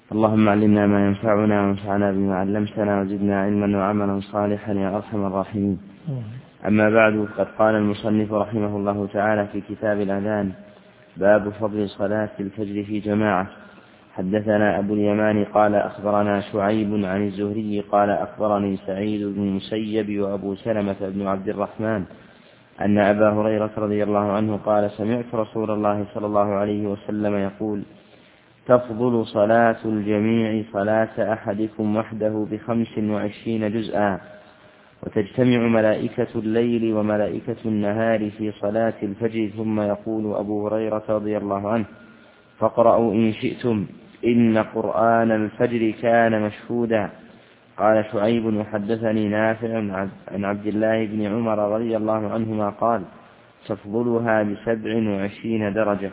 اللهم علمنا ما ينفعنا وانفعنا بما علمتنا وزدنا علما وعملا صالحا يا أرحم الراحمين. أما بعد، قد قال المصنف رحمه الله تعالى في كتاب الأذان: باب فضل صلاة الفجر في جماعة. حدثنا أبو اليمان قال أخبرنا شعيب عن الزهري قال أخبرني سعيد بن المسيب وأبو سلمة بن عبد الرحمن أن أبا هريرة رضي الله عنه قال: سمعت رسول الله صلى الله عليه وسلم يقول: تفضل صلاة الجميع صلاة أحدكم وحده ب25 جزءا، وتجتمع ملائكة الليل وملائكة النهار في صلاة الفجر. ثم يقول أبو هريرة رضي الله عنه: فاقرأوا إن شئتم إن قرآن الفجر كان مشهودا. قال شعيب: وحدثني نافع عن عبد الله بن عمر رضي الله عنهما قال: تفضلها ب27 درجة.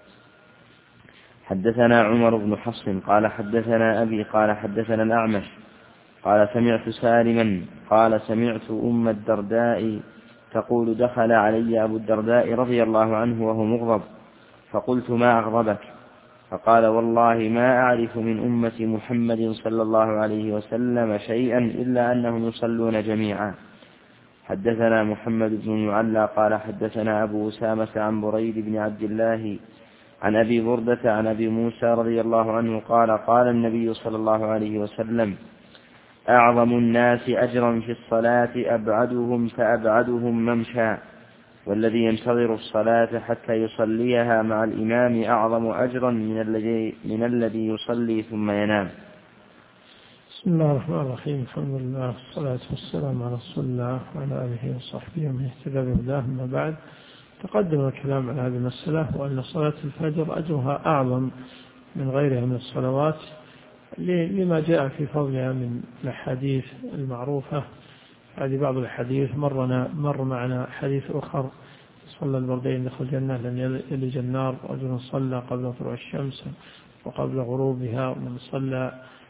حدثنا عمر بن حفص قال حدثنا أبي قال حدثنا الأعمش قال سمعت سالما قال سمعت أم الدرداء تقول: دخل علي أبو الدرداء رضي الله عنه وهو مغضب، فقلت: ما أغضبك؟ فقال: والله ما أعرف من أمة محمد صلى الله عليه وسلم شيئا إلا أنهم يصلون جميعا. حدثنا محمد بن المعلى قال حدثنا أبو أسامة عن بريد بن عبد الله عن أبي بردة عن أبي موسى رضي الله عنه قال: قال النبي صلى الله عليه وسلم: أعظم الناس أجرا في الصلاة أبعدهم فأبعدهم ممشى، والذي ينتظر الصلاة حتى يصليها مع الإمام أعظم أجرا من الذي يصلي ثم ينام. بسم الله الرحمن الرحيم. الحمد لله والصلاة والسلام على رسول الله وعلى آله وصحبه ومن اهتدى بهداه. أما بعد، تقدم الكلام عن هذه المسألة، وأن صلاة الفجر أجرها أعظم من غيرها من الصلوات لما جاء في فضلها من الأحاديث المعروفة. هذه بعض الحديث. مر معنا حديث آخر: صلى البردين دخل الجنة لن يلج النار، رجل صلى قبل طلوع الشمس وقبل غروبها، ومن صلى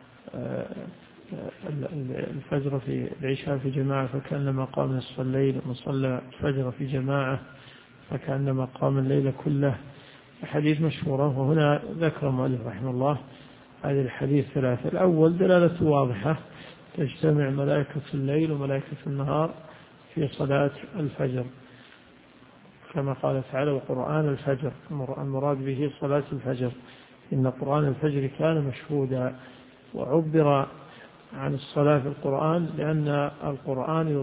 الفجر في العشاء في جماعة فكأنما قام نصف الليل، ومن صلى الفجر في جماعة فكأنما قام الليل كله. حديث مشهورة. وهنا ذكر المؤلف رحمه الله هذه الحديث ثلاثة. الأول دلالة واضحة: تجتمع ملائكة الليل وملائكة النهار في صلاة الفجر، كما قال تعالى: وقرآن الفجر. المراد به صلاة الفجر. إن قرآن الفجر كان مشهودا. وعبر عن الصلاة في القرآن لأن القرآن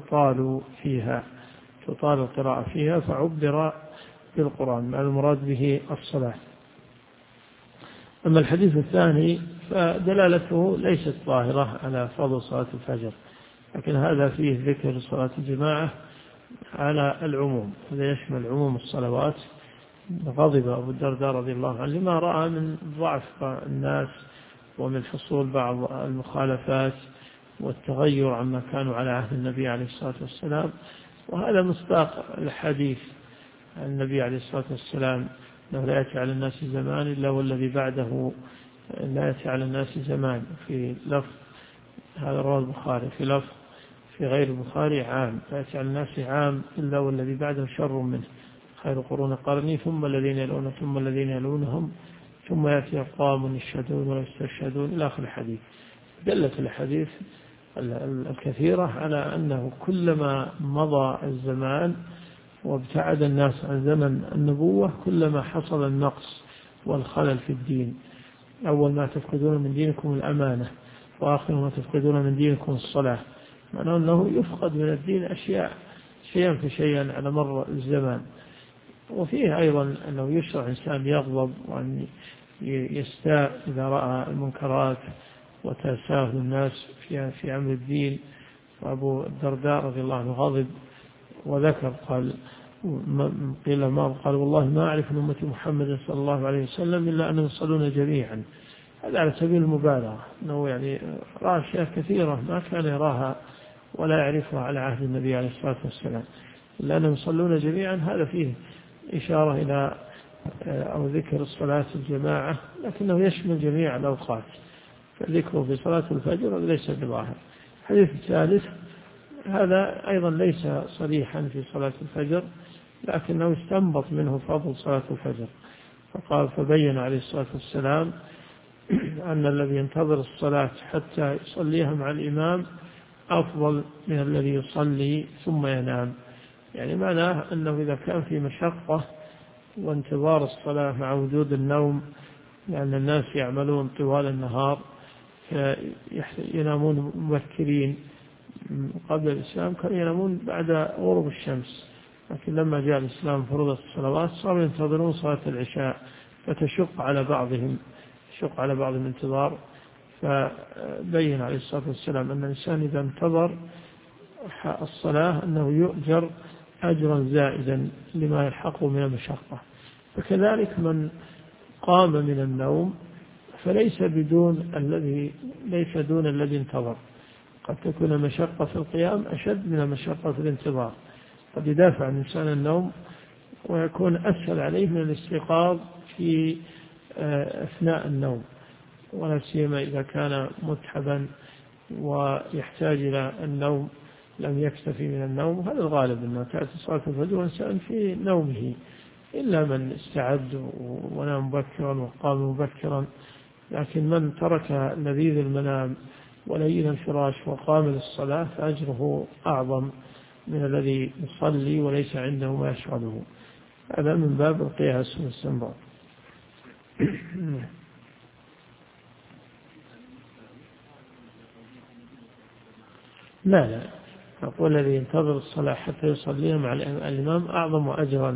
تطال القراءة فيها، فعبر بالقرآن مع المراد به الصلاة. أما الحديث الثاني فدلالته ليست ظاهرة على فضل صلاة الفجر، لكن هذا فيه ذكر صلاة الجماعة على العموم، هذا يشمل عموم الصلوات. غضب أبو الدرداء رضي الله عنه لما رأى من ضعف الناس ومن حصول بعض المخالفات والتغير عما كانوا على عهد النبي عليه الصلاة والسلام. وهذا مصداق الحديث عن النبي عليه الصلاة والسلام: أنه لا يأتي على الناس زمان إلا والذي بعده لا يأتي على الناس زمان. في لفظ هذا رواه البخاري، في لفظ في غير البخاري: عام، لا يأتي على الناس عام إلا والذي بعده شر منه، خير قرون قرني ثم الذين يلون ثم الذين يلونهم ثم يأتي أقوام يشهدون ولا يستشهدون إلى آخر الحديث. دلت الحديث الكثيرة على أنه كلما مضى الزمان وابتعد الناس عن زمن النبوة كلما حصل النقص والخلل في الدين. أول ما تفقدون من دينكم الأمانة، وآخر ما تفقدون من دينكم الصلاة. معناه أنه يفقد من الدين أشياء شيئا فشيئا على مر الزمان. وفيه أيضا أنه يشرع إنسان يغضب وأن يستاء إذا رأى المنكرات وتساهل الناس في أمر الدين. وأبو الدرداء رضي الله عنه غضب وذكر قال: والله ما أعرف من أمة محمد صلى الله عليه وسلم إلا أنهم يصلون جميعا. هذا على سبيل المبالغة، أنه يعني رأى أشياء كثيرة ما كان يراها ولا يعرفها على عهد النبي عليه الصلاة والسلام، إلا أنهم يصلون جميعا. هذا فيه إشارة إلى أو ذكر الصلاة الجماعة، لكنه يشمل جميع الأوقات، فذكره في صلاة الفجر ليس بظاهر. الحديث الثالث هذا أيضا ليس صريحا في صلاة الفجر، لكنه استنبط منه فضل صلاة الفجر. فبين عليه الصلاة والسلام أن الذي ينتظر الصلاة حتى يصليها مع الإمام أفضل من الذي يصلي ثم ينام. يعني معناه أنه إذا كان في مشقة وانتظار الصلاة مع وجود النوم، لأن الناس يعملون طوال النهار ينامون مبكرين، قبل الإسلام كانوا ينامون بعد غروب الشمس، لكن لما جاء الإسلام فرضت الصلوات صاروا ينتظرون صلاة العشاء، فتشق على بعضهم الانتظار. فبين عليه الصلاة والسلام أن الإنسان إذا انتظر الصلاة أنه يؤجر أجرا زائدا لما يلحقه من المشقة. فكذلك من قام من النوم فليس دون الذي انتظر. قد تكون المشقة في القيام أشد من المشقة في الانتظار، قد يدافع عن الإنسان النوم ويكون أسهل عليه من الاستيقاظ في أثناء النوم، ولا سيما إذا كان متعبا ويحتاج إلى النوم لم يكتفي من النوم. هذا الغالب أنه تأتي صلاة الفجر والإنسان في نومه، إلا من استعد ونام مبكرا وقام مبكرا. لكن من ترك لذيذ المنام ولين الفراش وقام للصلاة فأجره أعظم من الذي يصلي وليس عنده ما يشغله. هذا من باب القياس والاستنباط. لا أقول الذي ينتظر الصلاة حتى يصليها مع الإمام أعظم أجرا.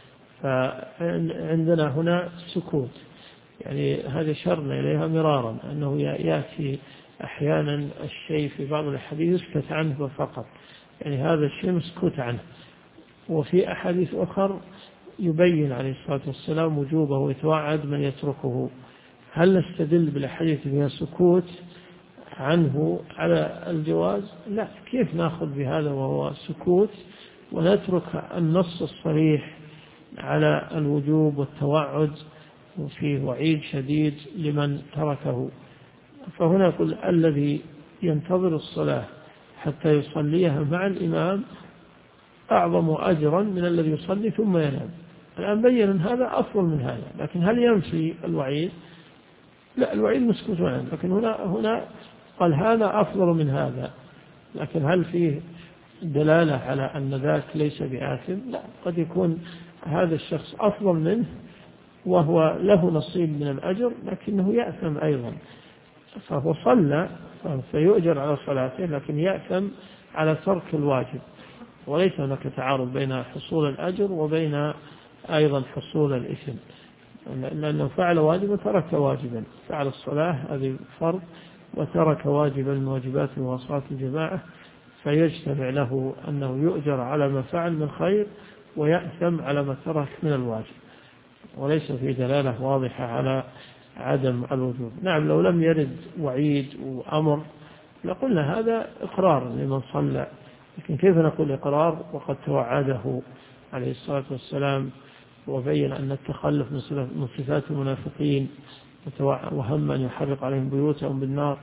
فعندنا هنا سكوت، يعني هذا شرنا إليها مرارا، أنه يأتي أحيانا الشيء في بعض الحديث يسكت عنه فقط، يعني هذا الشيء مسكوت عنه. وفي أحاديث أخر يبين عليه الصلاة والسلام وجوبه ويتوعد من يتركه. هل نستدل بالحديث فيها سكوت عنه على الجواز؟ لا، كيف نأخذ بهذا وهو سكوت ونترك النص الصريح على الوجوب والتوعد وفيه وعيد شديد لمن تركه؟ فهنا يقول الذي ينتظر الصلاة حتى يصليها مع الإمام أعظم أجرا من الذي يصلي ثم ينام. الآن بين أن هذا أفضل من هذا، لكن هل ينفي الوعيد؟ لا، الوعيد مسكوت عنه، لكن هنا قال هذا أفضل من هذا، لكن هل فيه دلالة على أن ذاك ليس بآثم؟ لا، قد يكون هذا الشخص أفضل منه وهو له نصيب من الأجر لكنه يأثم أيضا، فهو صلى فيؤجر على صلاته لكن يأثم على ترك الواجب. وليس هناك تعارض بين حصول الأجر وبين أيضا حصول الإثم، لأنه فعل واجبا وترك واجبا، فعل الصلاة هذه فرض وترك واجبا من واجبات وصلاة الجماعة، فيجتمع له أنه يؤجر على ما فعل من خير ويأثم على ما ترك من الواجب، وليس في دلالة واضحة على عدم الوجوب. نعم، لو لم يرد وعيد وأمر لقلنا هذا إقرار لمن صلى، لكن كيف نقول إقرار وقد توعده عليه الصلاة والسلام وبين أن التخلف من صفات المنافقين وهم أن يحرق عليهم بيوتهم بالنار.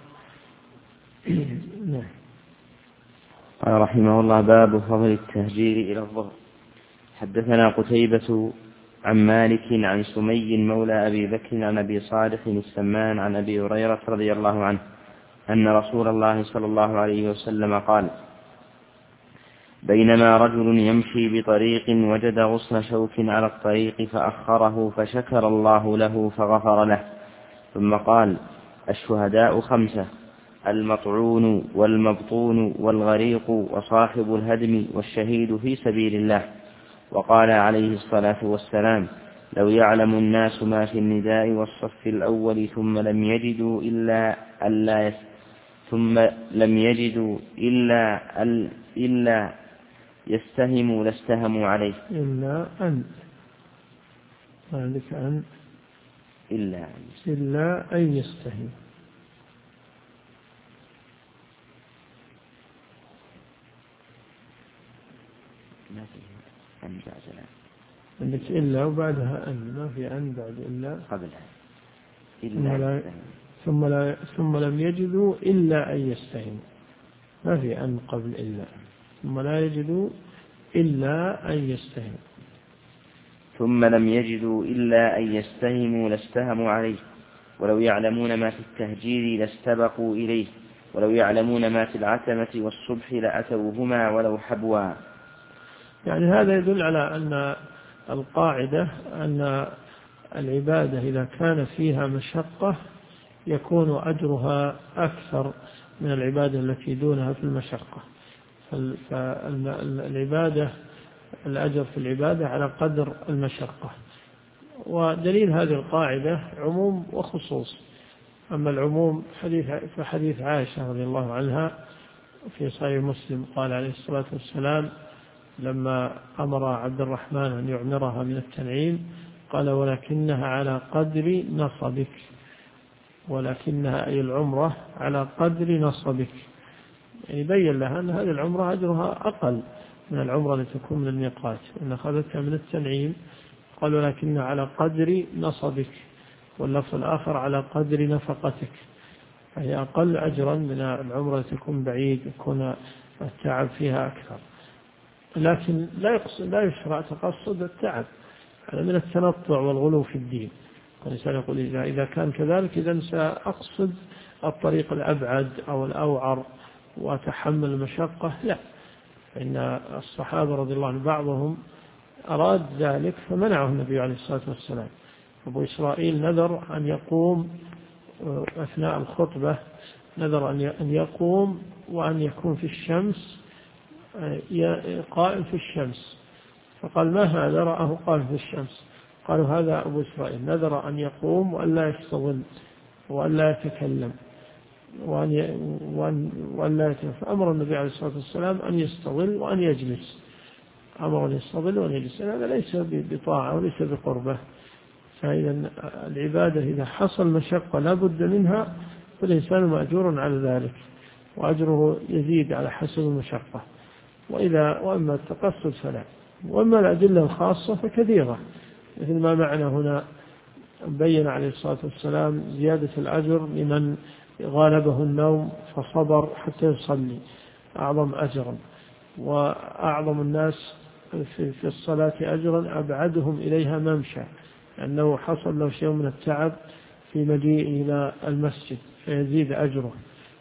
قال رحمه الله: باب فضل التهجير إلى الظهر. حدثنا قتيبة عن مالك عن سمي مولى أبي بكر عن أبي صالح السمان عن أبي هريرة رضي الله عنه أن رسول الله صلى الله عليه وسلم قال: بينما رجل يمشي بطريق وجد غصن شوك على الطريق فأخره فشكر الله له فغفر له، ثم قال: الشهداء 5: المطعون والمبطون والغريق وصاحب الهدم والشهيد في سبيل الله. وقال عليه الصلاة والسلام: لو يعلم الناس ما في النداء والصف الأول ثم لم يجدوا إلا يستهموا لاستهموا عليه. إلا أن يستهم. ما فيه أن بعد عندك إلا وبعدها أن، ما في أن بعد إلا قبلها ثم لم يجدوا إلا أن يستهموا، ما في أن قبل إلا، ثم لا يجدوا إلا أن يستهموا. ثم لم يجدوا إلا أن يستهموا لاستهموا عليه. ولو يعلمون ما في التهجير لاستبقوا إليه، ولو يعلمون ما في العتمة والصبح لأتوهما ولو حبوا. يعني هذا يدل على أن القاعدة أن العبادة إذا كان فيها مشقة يكون أجرها أكثر من العبادة التي دونها في المشقة. فالعبادة الأجر في العبادة على قدر المشقة. ودليل هذه القاعدة عموم وخصوص. أما العموم فحديث عائشة رضي الله عنها في صحيح مسلم قال عليه الصلاة والسلام لما أمر عبد الرحمن أن يعمرها من التنعيم قال ولكنها على قدر نصبك، ولكنها أي العمرة على قدر نصبك، يعني بين لها أن هذه العمرة أجرها أقل من العمرة التي تكون من الميقات، إن أخذتها من التنعيم قال ولكنها على قدر نصبك، واللفظ الآخر على قدر نفقتك، فهي أقل أجرا من العمرة التي تكون بعيد يكون التعب فيها أكثر. لكن لا يشرع تقصد التعب، هذا من التنطع والغلو في الدين. الإنسان يقول إذا كان كذلك إذا سأقصد الطريق الأبعد أو الأوعر وأتحمل المشقة. لا، إن الصحابة رضي الله عنهم بعضهم أراد ذلك فمنعه النبي عليه الصلاة والسلام. أبو إسرائيل نذر أن يقوم أثناء الخطبة، نذر أن يقوم وأن يكون في الشمس قائم في الشمس، فقال ما هذا؟ رآه قائم في الشمس. قالوا هذا أبو إسرائيل نذر أن يقوم وأن لا يستظل وأن لا يتكلم وأن لا يتكلم، فأمر النبي عليه الصلاة والسلام أن يستظل وأن يجلس، أمر أن يستظل وأن يجلس. هذا ليس بطاعة وليس بقربة. فإذا العبادة إذا حصل مشقة لا بد منها فالإنسان مأجور على ذلك وأجره يزيد على حسب المشقة. وأما التقصد فلا. وأما الأدلة الخاصة فكثيرة، مثل ما معنا هنا بين عليه الصلاة والسلام زيادة الأجر لمن غالبه النوم فصبر حتى يصلي أعظم أجرا، وأعظم الناس في الصلاة أجرا أبعدهم إليها ممشى، لأنه حصل له شيء من التعب في مجيء إلى المسجد فيزيد أجره.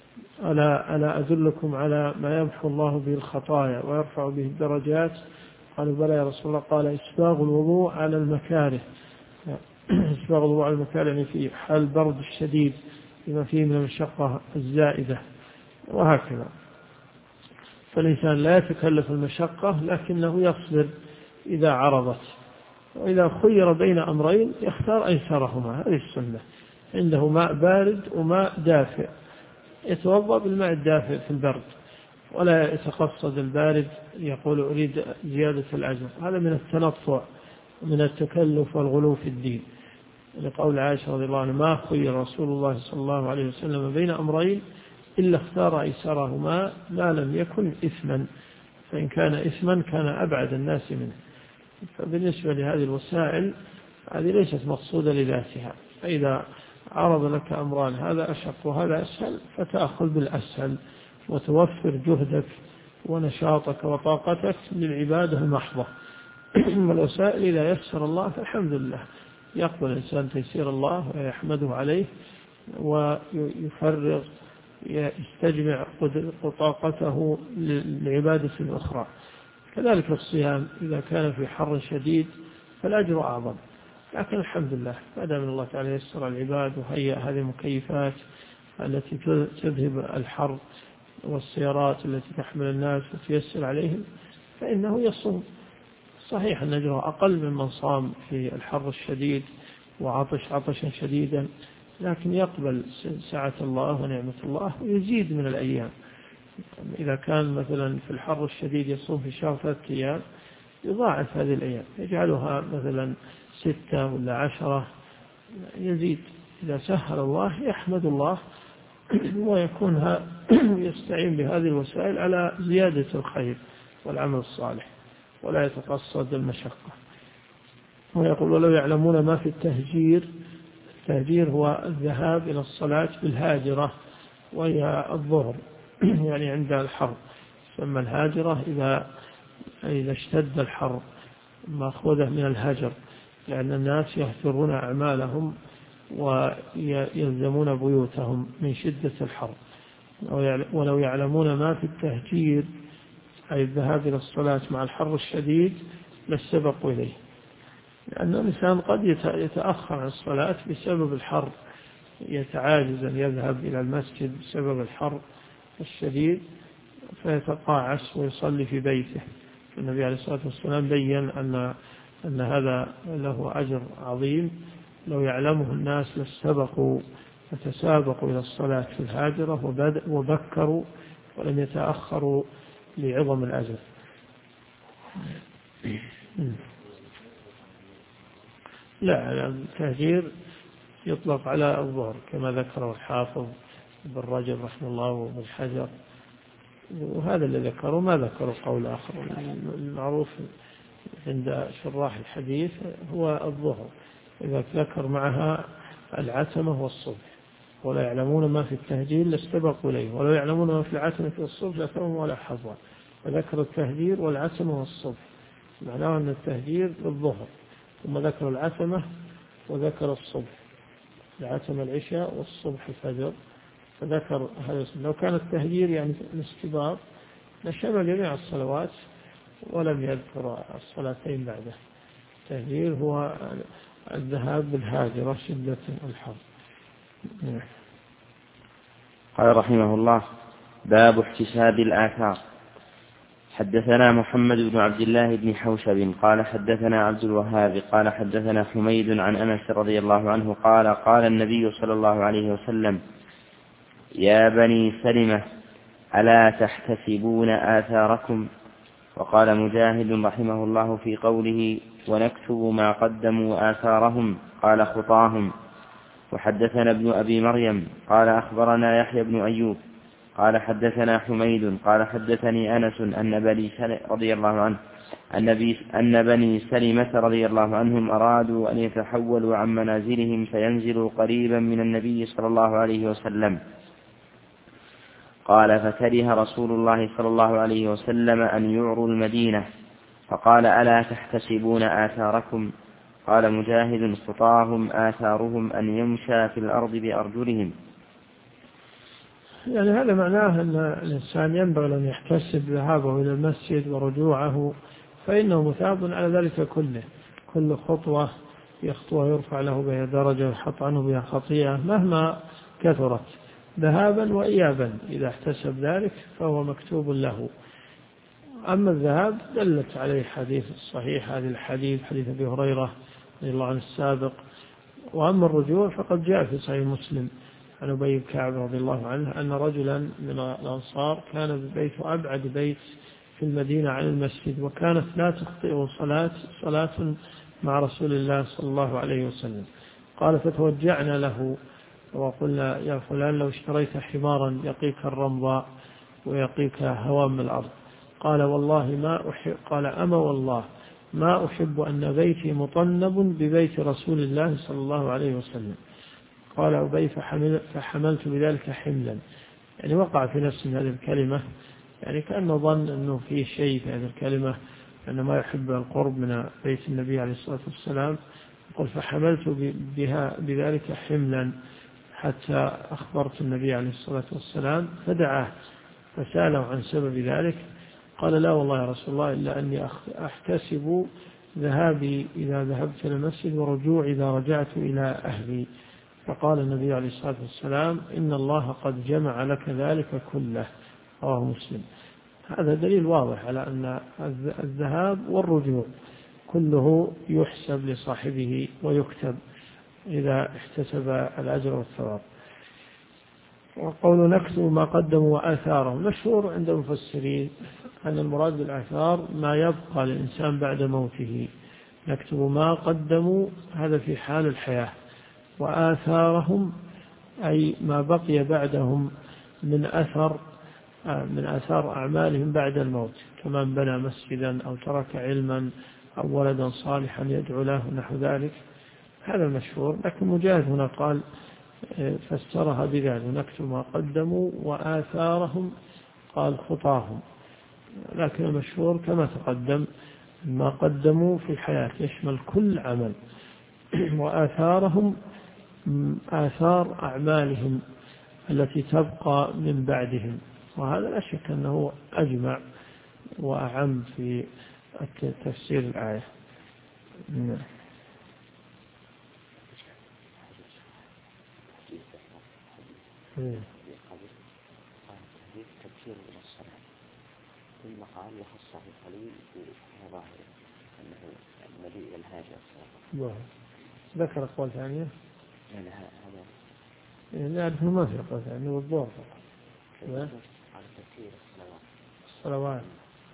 ألا أدلكم على ما يمحو الله به الخطايا ويرفع به الدرجات؟ قالوا بلى يا رسول الله. قال إسباغ الوضوء على المكاره. إسباغ الوضوء على المكاره يعني في حال البرد الشديد لما فيه من المشقة الزائدة، وهكذا. فالإنسان لا يتكلف المشقة لكنه يصبر إذا عرضت، وإذا خير بين أمرين يختار أيسرهما. هذه السنة. عنده ماء بارد وماء دافئ يتوضأ بالماء الدافئ في البرد، ولا يتقصد البارد يقول أريد زيادة الأجر. هذا من التنطع من التكلف والغلو في الدين، لقول عائشة رضي الله عنها ما خير رسول الله صلى الله عليه وسلم بين أمرين إلا اختار أيسرهما ما لم يكن إثما، فإن كان إثما كان أبعد الناس منه. فبالنسبة لهذه الوسائل هذه ليست مقصودة لذاتها، فإذا عرض لك أمران هذا أشق وهذا أسهل فتأخذ بالأسهل وتوفر جهدك ونشاطك وطاقتك للعبادة المحضة. والوسائل إذا يسر الله فالحمد لله، يقبل الإنسان تيسير الله ويحمده عليه ويفرغ يستجمع طاقته للعبادة الأخرى. كذلك الصيام إذا كان في حر شديد فالأجر أعظم، لكن الحمد لله ما دام الله تعالى يسر العباد وهيأ هذه المكيفات التي تذهب الحر والسيارات التي تحمل الناس وتيسر عليهم فإنه يصوم. صحيح أن أجره أقل ممن صام في الحر الشديد وعطش عطشا شديدا، لكن يقبل سعة الله ونعمة الله ويزيد من الأيام. إذا كان مثلا في الحر الشديد يصوم في شهر 3 أيام يضاعف هذه الأيام يجعلها مثلا 6 ولا 10 يزيد. إذا سهل الله يحمد الله ويكون يستعين بهذه الوسائل على زيادة الخير والعمل الصالح ولا يتقصد المشقة. ويقول ولو يعلمون ما في التهجير. التهجير هو الذهاب إلى الصلاة بالهاجرة وهي الظهر يعني عند الحر، ثم الهاجرة إذا اشتد الحر مأخوذة من الهجر، لأن الناس يهجرون أعمالهم ويلزمون بيوتهم من شدة الحر، ولو يعلمون ما في التهجير أي الذهاب إلى الصلاة مع الحر الشديد لاستبقوا إليه، لأن الإنسان قد يتأخر عن الصلاة بسبب الحر، يتعاجز أن يذهب إلى المسجد بسبب الحر الشديد فيتقاعس ويصلي في بيته. النبي عليه الصلاة والسلام بيّن أن هذا له أجر عظيم، لو يعلمه الناس لاستبقوا وتسابقوا إلى الصلاة في الهاجرة وبكروا ولم يتأخروا لعظم الأجر. لا، التهجير يطلق على الظهر كما ذكره الحافظ ابن رجب رحمه الله وابن حجر، وهذا اللي ذكروا، ما ذكروا قول آخر. المعروف عند شراح الحديث هو الظهر، إذا ذكر معها العتمة والصبح، ولا يعلمون ما في التهجير لاستبقوا إليه، ولا يعلمون ما في العتمة والصبح لأتموا ولا حظوا، فذكر التهجير والعتمة والصبح، معناه أن التهجير للظهر، ثم ذكر العتمة وذكر الصبح، العتمة العشاء والصبح الفجر، فذكر هذا. لو كان التهجير يعني الاستباق لشمل جميع الصلوات ولم يذكر الصلاتين بعده. التهجير هو الذهاب بالهاجرة شدة الحر. قال رحمه الله: باب احتساب الآثار. حدثنا محمد بن عبد الله بن حوشب قال حدثنا عبد الوهاب قال حدثنا حميد عن أنس رضي الله عنه قال: قال النبي صلى الله عليه وسلم: يا بني سلمة ألا تحتسبون آثاركم؟ وقال مجاهد رحمه الله في قوله: ونكتب ما قدموا آثارهم، قال: خطاهم. وحدثنا ابن أبي مريم قال أخبرنا يحيى بن أيوب قال حدثنا حميد قال حدثني أنس أن بني سلمة رضي الله عنهم أرادوا أن يتحولوا عن منازلهم فينزلوا قريبا من النبي صلى الله عليه وسلم. قال: فكره رسول الله صلى الله عليه وسلم أن يعروا المدينة، فقال: ألا تحتسبون آثاركم؟ قال مجاهد: خطاهم آثارهم أن يمشى في الأرض بأرجلهم. يعني هذا معناه أن الإنسان ينبغي أن يحتسب ذهابه إلى المسجد ورجوعه، فإنه مثاب على ذلك كله. كل خطوة يخطوها يرفع له بها درجة ويحط عنه بها خطيئة مهما كثرت، ذهابا وإيابا. إذا احتسب ذلك فهو مكتوب له. أما الذهاب دلت عليه حديث الصحيح، هذه الحديث حديث أبي هريرة رضي الله عنه السابق. وأما الرجوع فقد جاء في صحيح مسلم عن أبي بن كعب رضي الله عنه أن رجلا من الأنصار كان بيته أبعد بيت في المدينة عن المسجد، وكانت لا تخطئه صلاة مع رسول الله صلى الله عليه وسلم. قال: فتوجعنا له وقلنا: يا فلان لو اشتريت حمارا يقيك الرمضاء ويقيك هوام الأرض. قال: والله ما أحب. قال: أما والله ما أحب أن بيتي مطنب ببيت رسول الله صلى الله عليه وسلم. قال أبي: فحملت بذلك حملا. يعني وقع في نفس هذه الكلمة، يعني كأنه ظن أنه في شيء في هذه الكلمة، أنه ما يحب القرب من بيت النبي عليه الصلاة والسلام. يقول: فحملت بذلك حملا حتى أخبرت النبي عليه الصلاة والسلام فدعاه فسأله عن سبب ذلك. قال: لا والله يا رسول الله، إلا أني أحتسب ذهابي إذا ذهبت إلى المسجد ورجوعي إذا رجعت إلى أهلي. فقال النبي عليه الصلاة والسلام: إن الله قد جمع لك ذلك كله. رواه مسلم. هذا دليل واضح على أن الذهاب والرجوع كله يحسب لصاحبه ويكتب إذا احتسب الأجر والثواب. وقول نكتب ما قدموا وآثارهم مشهور عند المفسرين أن المراد بالآثار ما يبقى للإنسان بعد موته. نكتب ما قدموا هذا في حال الحياة، وآثارهم أي ما بقي بعدهم من أثار أعمالهم بعد الموت، كمن بنى مسجدا أو ترك علما أو ولدا صالحا يدعو له نحو ذلك. هذا المشهور. لكن مجاهد هنا قال فسرها بذلك: نكتب ما قدموا وآثارهم، قال خطاهم. لكن المشهور كما تقدم ما قدموا في الحياة يشمل كل عمل، وآثارهم آثار أعمالهم التي تبقى من بعدهم، وهذا لا شك أنه أجمع وأعم في تفسير الآية. ثم قال يخص في القليل في ظاهره أنه النبي الهاجر. ذكر أقوال ثانية؟ يعني هذا نعرف ما في أقوال ثانية والظهر فقط. على تفسير الصلوات.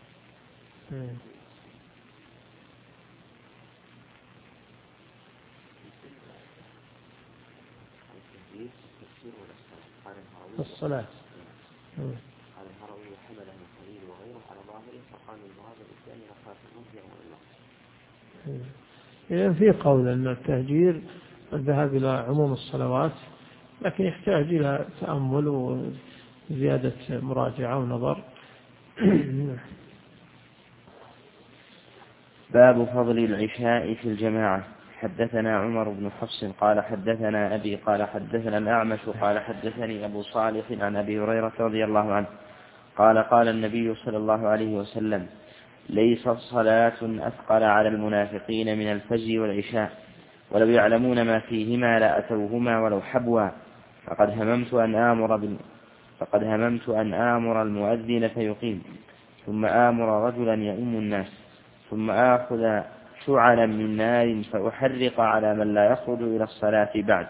الصلاة. قال الهروي وحمله الخليل وغيره على ظاهره فقال المراد بالثاني رخاص المهجر والله. إذن في قول أن التهجير الذهاب إلى عموم الصلوات، لكن يحتاج إلى تأمل وزيادة مراجعة ونظر. باب فضل العشاء في الجماعة. حدثنا عمر بن حفص قال حدثنا أبي قال حدثنا الأعمش قال حدثني أبو صالح عن أبي هريرة رضي الله عنه قال قال النبي صلى الله عليه وسلم ليس صلاة أثقل على المنافقين من الفجر والعشاء ولو يعلمون ما فيهما لأتوهما ولو حبوا فقد هممت أن آمر المؤذن فيقيم ثم آمر رجلا يؤم الناس ثم آخذ شعلا من نار فأحرق على من لا يخرج إلى الصلاة بعد.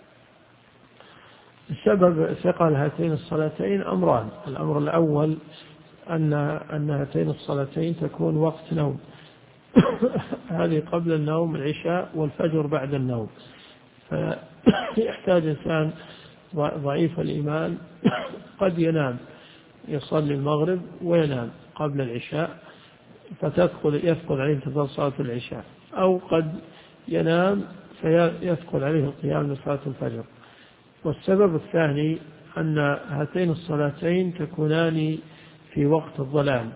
السبب ثقل هاتين الصلاتين أمران. الأمر الأول أن هاتين الصلاتين تكون وقت نوم هذه قبل النوم العشاء والفجر بعد النوم، فيحتاج إنسان ضعيف الإيمان قد ينام يصلي المغرب وينام قبل العشاء يثقل عليه انتظار صلاة العشاء، أو قد ينام فيثقل عليه القيام لصلاة الفجر. والسبب الثاني أن هاتين الصلاتين تكونان في وقت الظلام،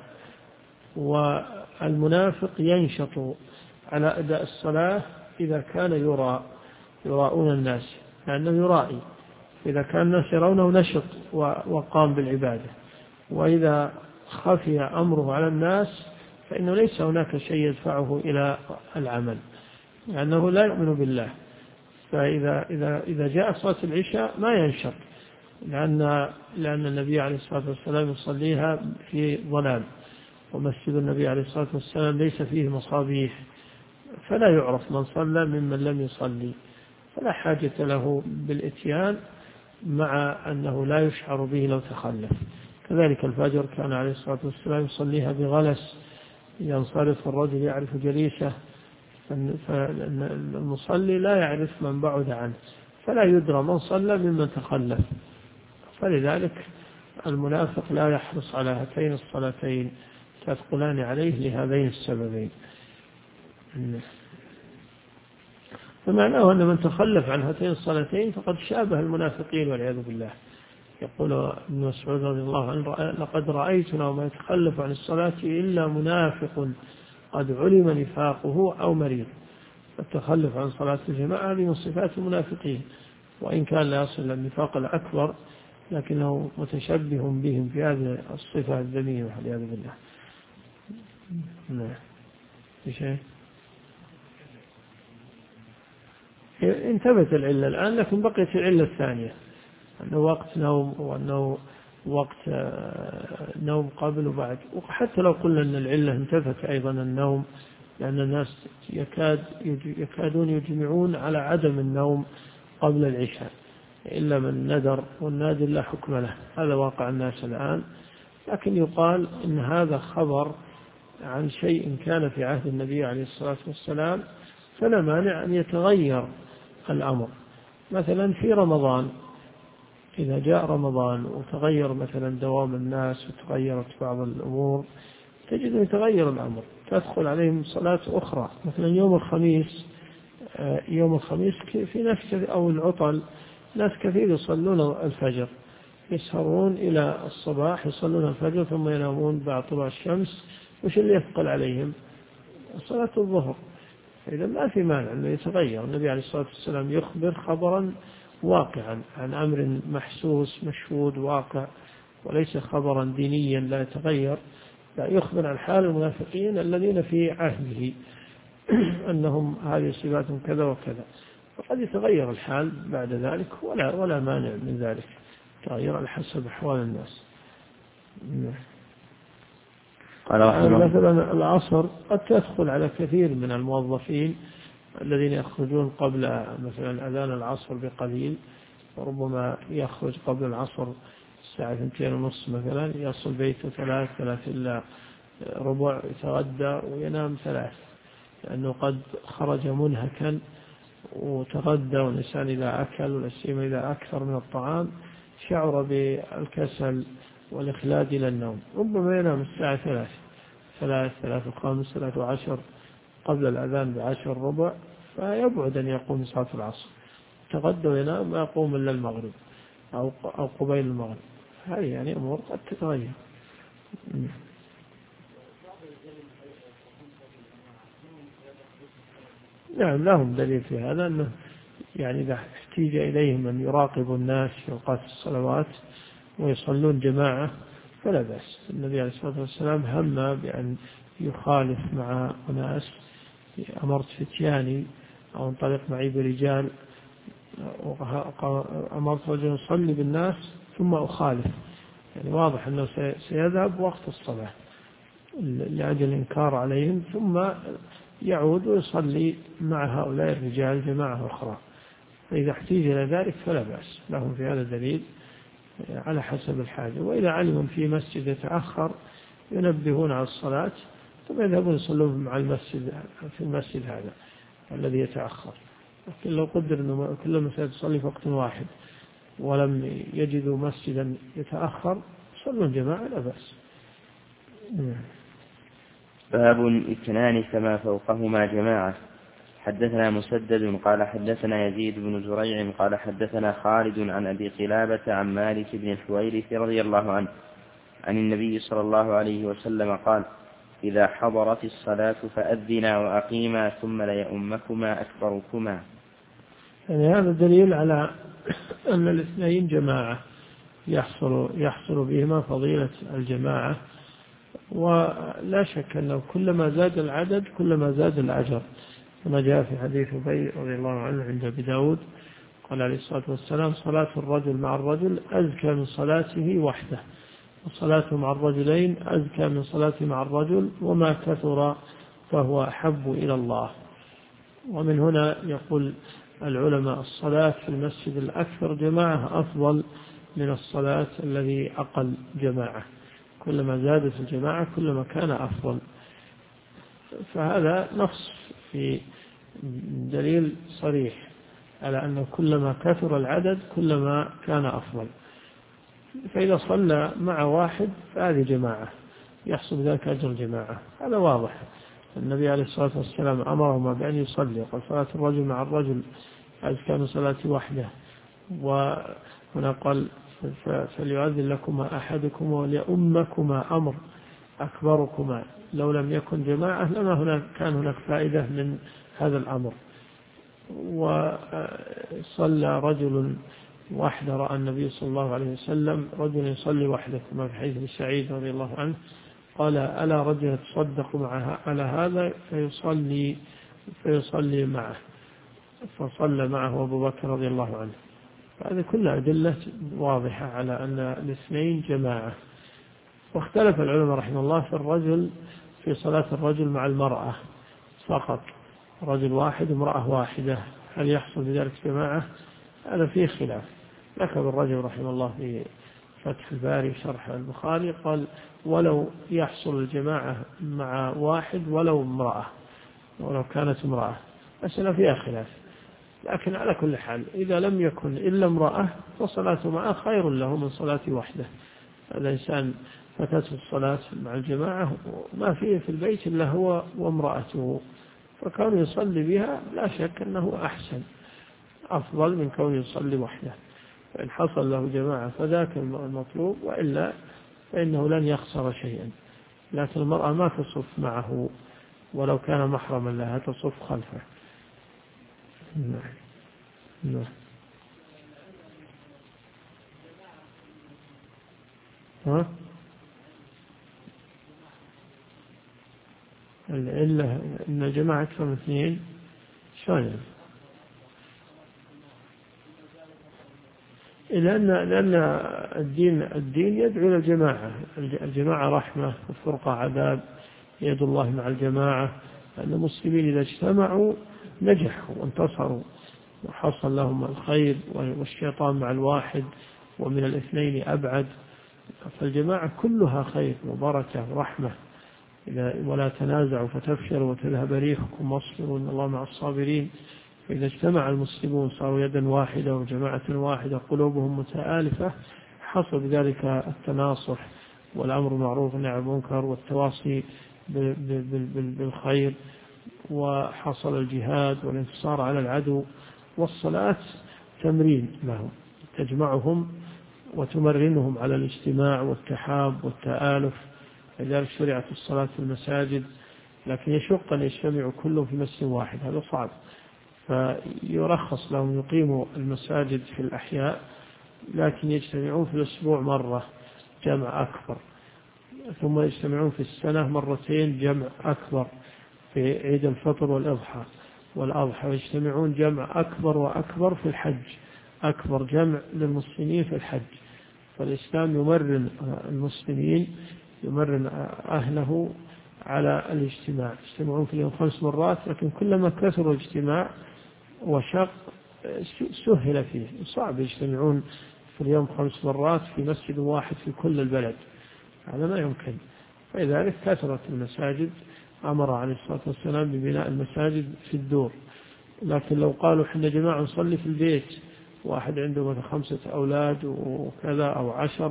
والمنافق ينشط على أداء الصلاة إذا كان يراؤون الناس، لأنه يرائي. إذا كان الناس يرونه نشط وقام بالعبادة، وإذا خفي أمره على الناس فإنه ليس هناك شيء يدفعه إلى العمل، لأنه لا يؤمن بالله. فإذا جاء صلاة العشاء ما ينشط، لأن النبي عليه الصلاة والسلام يصليها في ظلام، ومسجد النبي عليه الصلاة والسلام ليس فيه مصابيح، فلا يعرف من صلى ممن لم يصلي، فلا حاجة له بالإتيان، مع أنه لا يشعر به لو تخلف. كذلك الفجر كان عليه الصلاة والسلام يصليها بغلس، ينصرف الرجل يعرف جليسه، فالمصلي لا يعرف من بعد عنه، فلا يدرى من صلى ممن تخلف. فلذلك المنافق لا يحرص على هاتين الصلاتين، تثقلان عليه لهذين السببين. فمعناه أن من تخلف عن هاتين الصلاتين فقد شابه المنافقين والعياذ بالله. يقول ابن مسعود رضي الله عنه لقد رأيتنا وما يتخلف عن الصلاة إلا منافق قد علم نفاقه أو مريض. التخلف عن صلاة الجماعة هذه من صفات المنافقين، وإن كان لا يصل للنفاق الأكبر لكنه متشبه بهم في هذه الصفة الذميمة والعياذ بالله. نعم. شيء انتبهت العلة الآن، لكن بقيت العلة الثانية أنه وقت نوم، وأنه وقت نوم قبل وبعد. وحتى لو قلنا أن العلة انتفت أيضا النوم، لأن الناس يكادون يجمعون على عدم النوم قبل العشاء إلا من ندر، والنادر لا حكم له، هذا واقع الناس الآن. لكن يقال إن هذا خبر عن شيء كان في عهد النبي عليه الصلاة والسلام، فلا مانع أن يتغير الأمر. مثلا في رمضان، إذا جاء رمضان وتغير مثلا دوام الناس وتغيرت بعض الأمور، تجد يتغير الأمر، تدخل عليهم صلاة أخرى. مثلا يوم الخميس في ناس، أو العطل، ناس كثير يصلون الفجر، يسهرون إلى الصباح يصلون الفجر ثم ينامون بعد طلوع الشمس. وش اللي يثقل عليهم؟ صلاة الظهر. إذا ما في مانع أنه يتغير. النبي عليه الصلاة والسلام يخبر خبرا واقعا عن أمر محسوس مشهود واقع، وليس خبرا دينيا لا يتغير، لا، يخبر عن حال المنافقين الذين في عهده أنهم هذه صفاتهم كذا وكذا، وقد يتغير الحال بعد ذلك ولا مانع من ذلك، تغير على حسب أحوال الناس. مثلا العصر قد تدخل على كثير من الموظفين الذين يخرجون قبل مثلا أذان العصر بقليل، وربما يخرج قبل العصر الساعة 2:30 مثلا، يصل بيته 3 إلا ربع، يتغدى وينام 3، لأنه قد خرج منهكا وتغدى، والإنسان إذا أكل ولا سيما إذا أكثر من الطعام شعر بالكسل والإخلاد إلى النوم، ربما ينام الساعة 3:05 3:10 قبل الأذان ب10 ربع، فيبعد أن يقوم صلاة العصر، تغدى وينام ما يقوم إلا المغرب أو قبيل المغرب. هذه يعني أمور قد تتغير. نعم لهم دليل في هذا، أنه يعني إذا احتيج إليهم أن يراقبوا الناس في أوقات الصلوات ويصلون جماعة فلا بأس. النبي عليه الصلاة والسلام هم بأن يخالف مع أناس، أمرت فتياني أو انطلق معي برجال، أمرت رجل يصلي بالناس ثم أخالف، يعني واضح أنه سيذهب وقت الصلاة لأجل الإنكار عليهم، ثم يعود ويصلي مع هؤلاء الرجال جماعة أخرى، فإذا احتيج إلى ذلك فلا بأس، لهم في هذا دليل على حسب الحاجة. وإذا علموا في مسجد يتأخر ينبهون على الصلاة ثم يذهبون يصلون مع المسجد في المسجد هذا الذي يتأخر. لكن لو قدر أنه كل المساجد تصلي في وقت واحد ولم يجدوا مسجدا يتأخر يصلون جماعة لا بأس. باب 2 كما فوقهما جماعة. حدثنا مسدد قال حدثنا يزيد بن زريع قال حدثنا خالد عن أبي قلابة عن مالك بن الحويرث رضي الله عنه عن النبي صلى الله عليه وسلم قال: إذا حضرت الصلاة فأذنا وأقيما ثم ليؤمكما أكبركما. يعني هذا دليل على أن الاثنين جماعة يحصل بهما فضيلة الجماعة، ولا شك أنه كلما زاد العدد كلما زاد الأجر، كما جاء في حديث أبي رضي الله عنه عند أبي داود قال عليه الصلاة والسلام: صلاة الرجل مع الرجل أزكى من صلاته وحده، وصلاته مع الرجلين أزكى من صلاته مع الرجل، وما كثر فهو أحب إلى الله. ومن هنا يقول العلماء: الصلاة في المسجد الأكثر جماعة أفضل من الصلاة الذي أقل جماعة، كلما زادت الجماعة كلما كان أفضل. فهذا نص في دليل صريح على أنه كلما كثر العدد كلما كان أفضل. فإذا صلى مع واحد فهذه جماعة يحصل ذلك أجر جماعة، هذا واضح. النبي عليه الصلاة والسلام أمرهما بأن يصلي، قال: صلاة الرجل مع الرجل أزكى من صلاة وحده. وهنا قال: فليؤذن لكما أحدكما وليؤمكما أمر أكبركما. لو لم يكن جماعة لما كان هناك فائدة من هذا الأمر. وصلى رجل وحده، رأى النبي صلى الله عليه وسلم رجل يصلي وحده كما في حديث سعيد رضي الله عنه، قال: ألا رجل يتصدق معها على هذا فيصلي معه، فصلى معه أبو بكر رضي الله عنه. هذه كلها أدلة واضحة على أن الاثنين جماعة. واختلف العلماء رحمه الله في الرجل في صلاة الرجل مع المرأة فقط، رجل واحد امرأة واحدة، هل يحصل بذلك جماعة؟ هذا فيه خلاف. ذكر الرجل رحمه الله في فتح الباري شرح البخاري قال: ولو يحصل الجماعة مع واحد ولو امرأة، ولو كانت امرأة، مسألة فيها خلاف. لكن على كل حال إذا لم يكن إلا امرأة فصلاته معه خير له من صلاة وحده. هذا إنسان فتاته الصلاة مع الجماعة ما فيه في البيت إلا هو وامرأته، فكون يصلي بها لا شك أنه أحسن أفضل من كون يصلي وحده. فإن حصل له جماعة فذاك المطلوب، وإلا فإنه لن يخسر شيئا. لكن المرأة ما تصف معه ولو كان محرما لها تصف خلفه. نعم. ها؟ العلة إن الجماعة أكثر من 2 شلون؟ لأن الدين يدعو إلى الجماعة. الجماعة رحمة والفرقة عذاب. يد الله مع الجماعة. أن المسلمين إذا اجتمعوا نجحوا وانتصروا وحصل لهم الخير، والشيطان مع الواحد ومن الاثنين أبعد. فالجماعة كلها خير وبركة ورحمة. ولا تنازعوا فتفشلوا وتذهب ريحكم واصبروا إن الله مع الصابرين. فإذا اجتمع المسلمون صاروا يدا واحدة وجماعة واحدة قلوبهم متآلفة، حصل بذلك التناصح والأمر بالمعروف والنهي عن المنكر والتواصي بالخير، وحصل الجهاد والانتصار على العدو. والصلاة تمرين لهم تجمعهم وتمرنهم على الاجتماع والتحاب والتآلف. لذلك شرعت الصلاة في المساجد، لكن يشق أن يجتمعوا كلهم في مسجد واحد، هذا صعب. فيرخص لهم يقيموا المساجد في الأحياء، لكن يجتمعون في الأسبوع مرة جمع أكبر، ثم يجتمعون في السنة مرتين جمع أكبر في عيد الفطر والأضحى، ويجتمعون جمع أكبر وأكبر في الحج، أكبر جمع للمسلمين في الحج. فالإسلام يمرن المسلمين، يمرن أهله على الاجتماع. يجتمعون في اليوم 5 مرات، لكن كلما كثر الاجتماع وشق سهل فيه. صعب يجتمعون في اليوم 5 مرات في مسجد واحد في كل البلد، هذا ما يمكن. فلذلك كثرت المساجد، أمر عليه الصلاة والسلام ببناء المساجد في الدور. لكن لو قالوا حنا جماعة نصلي في البيت، واحد عنده مثلا 5 أولاد وكذا، أو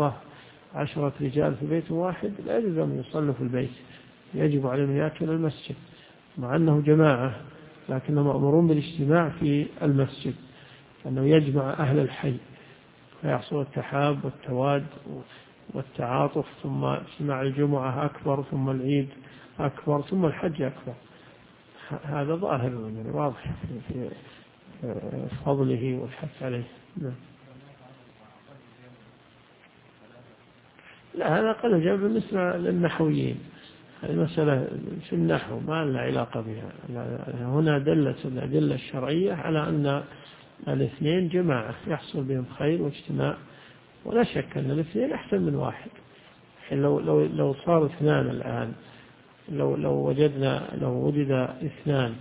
10 رجال في بيت واحد، لا يجوز أن يصلوا في البيت، يجب عليهم أن يأتوا إلى المسجد مع أنه جماعة، لكنهم مأمورون بالاجتماع في المسجد، أنه يجمع أهل الحي فيحصل التحاب والتواد والتعاطف. ثم اجتماع الجمعة أكبر، ثم العيد أكبر، ثم الحج أكبر. هذا ظاهر يعني واضح في فضله والحث عليه. لا، هذا قل جاء بالنسبة للنحويين، المسألة في النحو ما لها علاقة بها. هنا دلت الأدلة الشرعية على أن الاثنين جماعة يحصل بهم خير واجتماع، ولا شك أن الاثنين أحسن من واحد. لو صار 2 الآن، لو وجد 2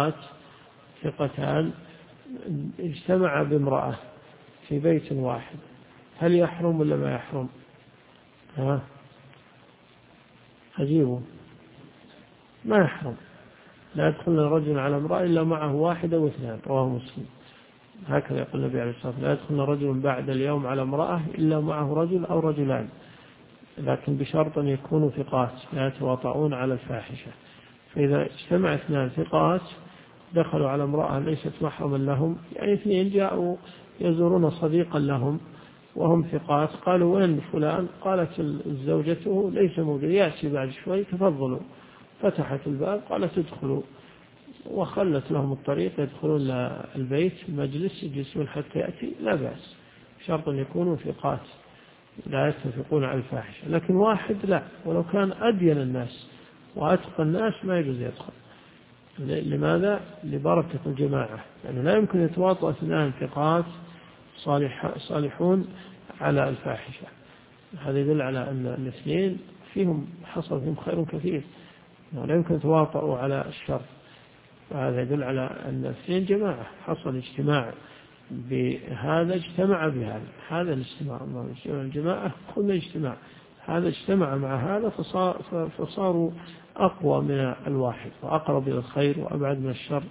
ثقتان اجتمع بامرأة في بيت واحد، هل يحرم ولا ما يحرم؟ أجيبه، ما يحرم. لا يدخل رجل على امرأة إلا معه 1 أو 2، رواه مسلم. هكذا يقول النبي عليه الصلاة والسلام: لا يدخل رجل بعد اليوم على امرأة إلا معه رجل أو رجلان، لكن بشرط أن يكونوا ثقات لا يتواطؤون على الفاحشة. فإذا اجتمع 2 ثقات دخلوا على امرأة ليست محرما لهم، يعني 2 جاءوا يزورون صديقا لهم وهم ثقات، قالوا: وين فلان؟ قالت زوجته: ليس موجود، يأتي بعد شوي، تفضلوا. فتحت الباب قالت: ادخلوا، وخلت لهم الطريق يدخلون البيت، المجلس يجلسون حتى يأتي، لا بأس، شرط أن يكونوا ثقات لا يتفقون على الفاحشة. لكن واحد لا، ولو كان أدين الناس وأتقى الناس ما يجوز يدخل. لماذا؟ لبركة الجماعة، يعني لا يمكن يتواطأ 2 ثقات صالحون على الفاحشة. هذا يدل على أن الاثنين فيهم حصل فيهم خير كثير، لا يمكن يتواطؤوا على الشر. وهذا يدل على أن الاثنين جماعة، حصل اجتماع بهذا اجتمع بهذا، هذا الاجتماع. الجماعة كل اجتماع، هذا اجتمع مع هذا فصاروا أقوى من الواحد وأقرب إلى الخير وأبعد من الشر.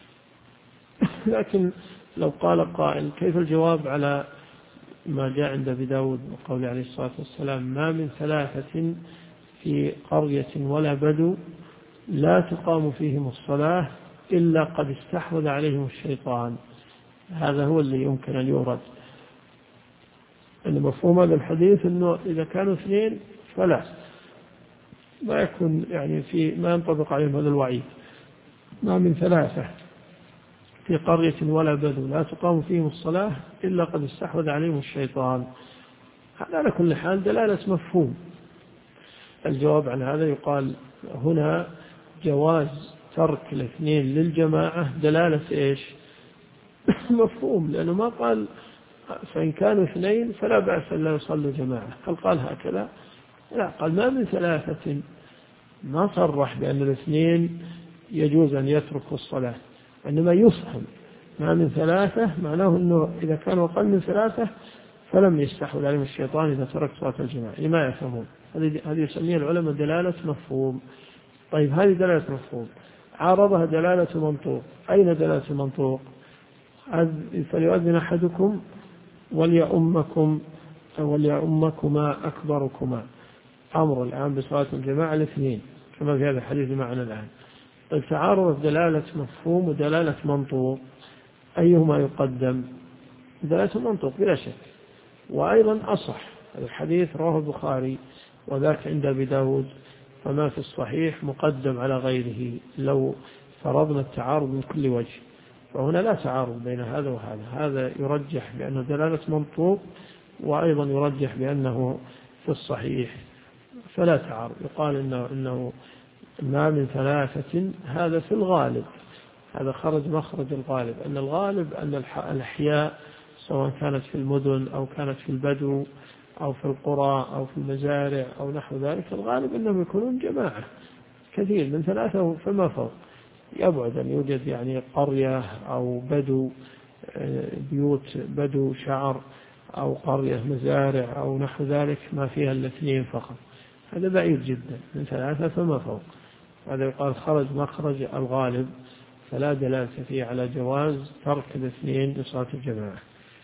لكن لو قال قائل: كيف الجواب على ما جاء عند أبي داود وقول عليه الصلاة والسلام: ما من 3 في قرية ولا بدو لا تقام فيهم الصلاة إلا قد استحوذ عليهم الشيطان. هذا هو اللي يمكن أن يورد. أن مفهوم هذا الحديث أنه إذا كانوا 2 فلا، ما يكون يعني ما ينطبق عليهم هذا الوعيد. ما من ثلاثة في قرية ولا بدو لا تقام فيهم الصلاة إلا قد استحوذ عليهم الشيطان. هذا على كل حال دلالة مفهوم. الجواب عن هذا يقال هنا جواز ترك الاثنين للجماعة دلالة إيش؟ مفهوم، لأنه ما قال فإن كانوا اثنين فلا بأس أن لا يصلوا جماعة، هل قال هكذا؟ لا، قال ما من ثلاثة، ما صرح بأن الاثنين يجوز أن يتركوا الصلاة، إنما يفهم ما من ثلاثة معناه أنه إذا كانوا أقل من ثلاثة فلم يستحوذ عليهم الشيطان إذا ترك صلاة الجماعة. لما يفهمون هذه يسميها العلماء دلالة مفهوم. طيب هذه دلالة مفهوم عارضها دلالة منطوق. أين دلالة المنطوق؟ فليؤذن أحدكم وليؤمكما أكبركما، أمر الآن بصلاة الجماعة الاثنين كما في هذا الحديث معنا الآن. طيب تعارض دلالة مفهوم ودلالة منطوق، أيهما يقدم؟ دلالة المنطوق بلا شك، وأيضا أصح. الحديث رواه البخاري وذاك عند أبي داود، فما في الصحيح مقدم على غيره لو فرضنا التعارض من كل وجه، وهنا لا تعارض بين هذا وهذا. هذا يرجح بأنه دلالة منطوق، وأيضا يرجح بأنه في الصحيح، فلا تعارض. يقال إنه ما من ثلاثة، هذا في الغالب، هذا خرج مخرج الغالب، أن الغالب أن الأحياء سواء كانت في المدن أو كانت في البدو أو في القرى أو في المزارع أو نحو ذلك، الغالب أنهم يكونون جماعة كثير من ثلاثة فما فوق. يبعد أن يوجد يعني قرية أو بدو، بيوت بدو شعر، أو قرية مزارع أو نحو ذلك ما فيها الاثنين فقط، هذا بعيد جدا، من ثلاثة فما فوق. هذا يقال خرج مخرج الغالب، فلا دلالة فيه على جواز ترك الاثنين لصلاة الجماعة.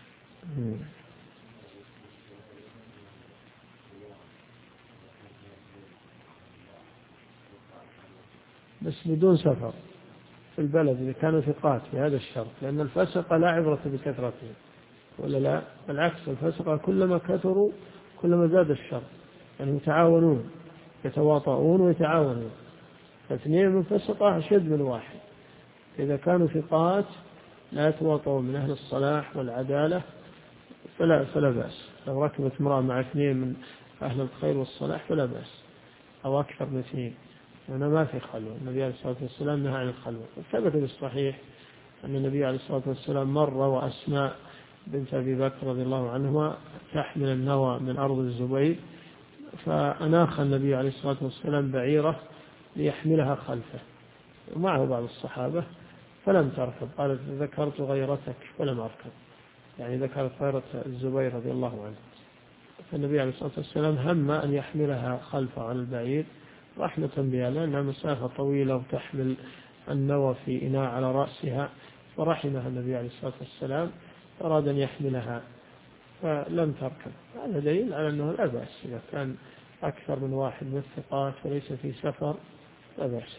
بس بدون سفر في البلد إذا كانوا ثقات في هذا الشرط، لأن الفسقة لا عبرة بكثرتهم، ولا لا، بالعكس الفسقة كلما كثروا كلما زاد الشر، يعني يتعاونون، يتواطؤون ويتعاونون، فاثنين من فسقة أشد من واحد. إذا كانوا ثقات لا يتواطؤون من أهل الصلاح والعدالة فلا بأس. لو ركبت امرأة مع اثنين من أهل الخير والصلاح فلا بأس، أو أكثر من اثنين، هنا ما في خلوة. النبي عليه الصلاة والسلام نهى عن الخلوة. ثبت بالصحيح أن النبي عليه الصلاة والسلام مر وأسماء بنت أبي بكر رضي الله عنهما تحمل النوى من أرض الزبير، فأناخ النبي عليه الصلاة والسلام بعيرة ليحملها خلفه، ومعه بعض الصحابة فلم تركب، قالت ذكرت غيرتك ولم أركب، يعني ذكرت غيرة الزبير رضي الله عنه. فالنبي عليه الصلاة والسلام هم أن يحملها خلفه على البعير رحمة بها، لأنها مسافة طويلة وتحمل النوى في إناء على رأسها، فرحمها النبي عليه الصلاة والسلام، أراد أن يحملها فلم تركب. هذا دليل على أنه لا بأس إذا كان أكثر من واحد من الثقات وليس في سفر، لا بأس.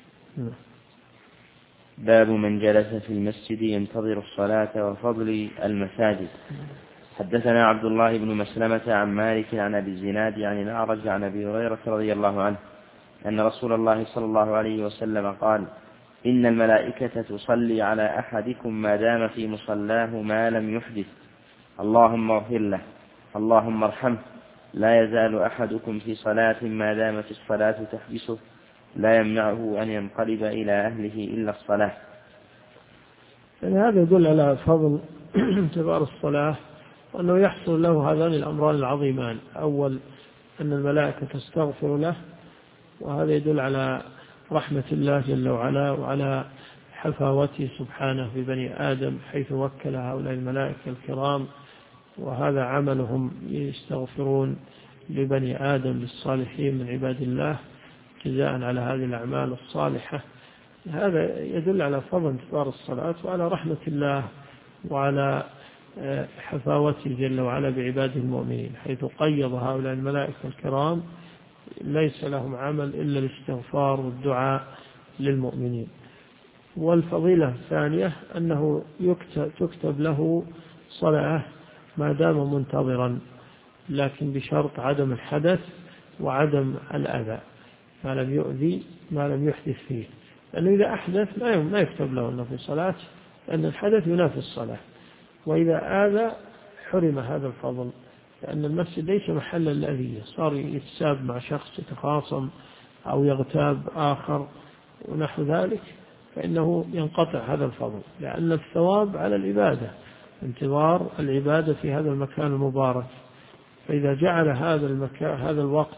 باب من جلس في المسجد ينتظر الصلاة وفضل المساجد. حدثنا عبد الله بن مسلمة عن مالك عن أبي الزناد عن الأعرج عن أبي هريرة رضي الله عنه أن رسول الله صلى الله عليه وسلم قال: إن الملائكة تصلي على أحدكم ما دام في مصلاه ما لم يحدث، اللهم اغفر له، اللهم ارحمه، لا يزال أحدكم في صلاة ما دامت الصلاة تحبسه، لا يمنعه أن ينقلب إلى أهله إلا الصلاة. يعني هذا يدل على فضل انتظار الصلاة، وأنه يحصل له هذان الأمران العظيمان: أول أن الملائكة تستغفر له، وهذا يدل على رحمة الله جل وعلا وعلى حفاوته سبحانه في بني آدم، حيث وكل هؤلاء الملائكة الكرام، وهذا عملهم يستغفرون لبني آدم للصالحين من عباد الله جزاء على هذه الأعمال الصالحة. هذا يدل على فضل انتظار الصلاة وعلى رحمة الله وعلى حفاوته جل وعلا بعباده المؤمنين، حيث قيض هؤلاء الملائكة الكرام ليس لهم عمل إلا الاستغفار والدعاء للمؤمنين. والفضيلة الثانية أنه تكتب له صلاة ما دام منتظرا، لكن بشرط عدم الحدث وعدم الأذى. ما لم يؤذي ما لم يحدث فيه، لأنه إذا أحدث ما يكتب له أنه في صلاة، لأن الحدث ينافي الصلاة. وإذا آذى حرم هذا الفضل، لأن المسجد ليس محلا للأذية، صار يتساب مع شخص، يتخاصم أو يغتاب آخر ونحو ذلك، فإنه ينقطع هذا الفضل، لأن الثواب على العبادة، انتظار العبادة في هذا المكان المبارك. فإذا جعل هذا الوقت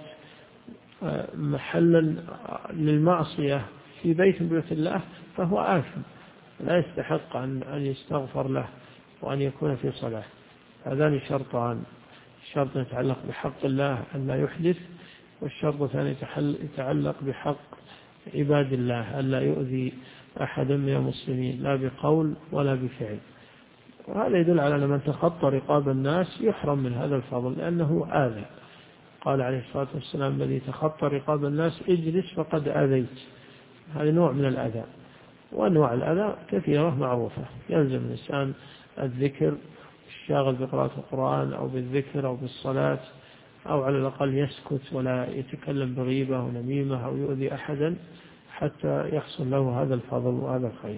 محلا للمعصية في بيت من بيوت الله فهو آثم، لا يستحق أن يستغفر له وأن يكون في صلاة. هذان شرطان: الشرط يتعلق بحق الله أن لا يحدث، والشرط الثاني يتعلق بحق عباد الله أن لا يؤذي أحدا من المسلمين لا بقول ولا بفعل. وهذا يدل على أن من تخطى رقاب الناس يحرم من هذا الفضل، لأنه آذى. قال عليه الصلاة والسلام: الذي تخطى رقاب الناس اجلس فقد آذيت. هذا نوع من الأذى، وأنواع الأذى كثيرة معروفة. يلزم الإنسان الذكر، الشاغل بقراءة القرآن أو بالذكر أو بالصلاة، أو على الأقل يسكت ولا يتكلم بغيبة ونميمة أو يؤذي أحدا حتى يحصل له هذا الفضل وهذا الخير.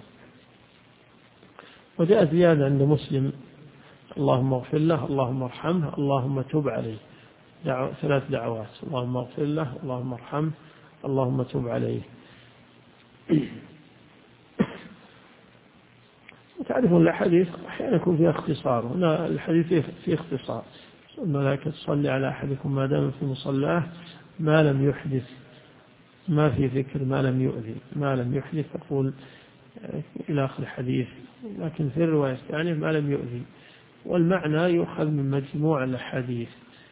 وجاء زيادة عند مسلم: اللهم اغفر له، اللهم ارحمه، اللهم تب عليه. 3 دعوات: اللهم اغفر له، اللهم ارحمه، اللهم تب عليه. وتعرفون الحديث أحيانا يكون فيها اختصار، هنا الحديث فيه اختصار: الملائكة تصلي على أحدكم ما دام في مصلاه ما لم يحدث. ما في ذكر ما لم يؤذي، ما لم يحدث تقول إلى آخر الحديث، لكن في الرواية الثانية ما لم يؤذي. والمعنى يؤخذ من مجموع الأحاديث.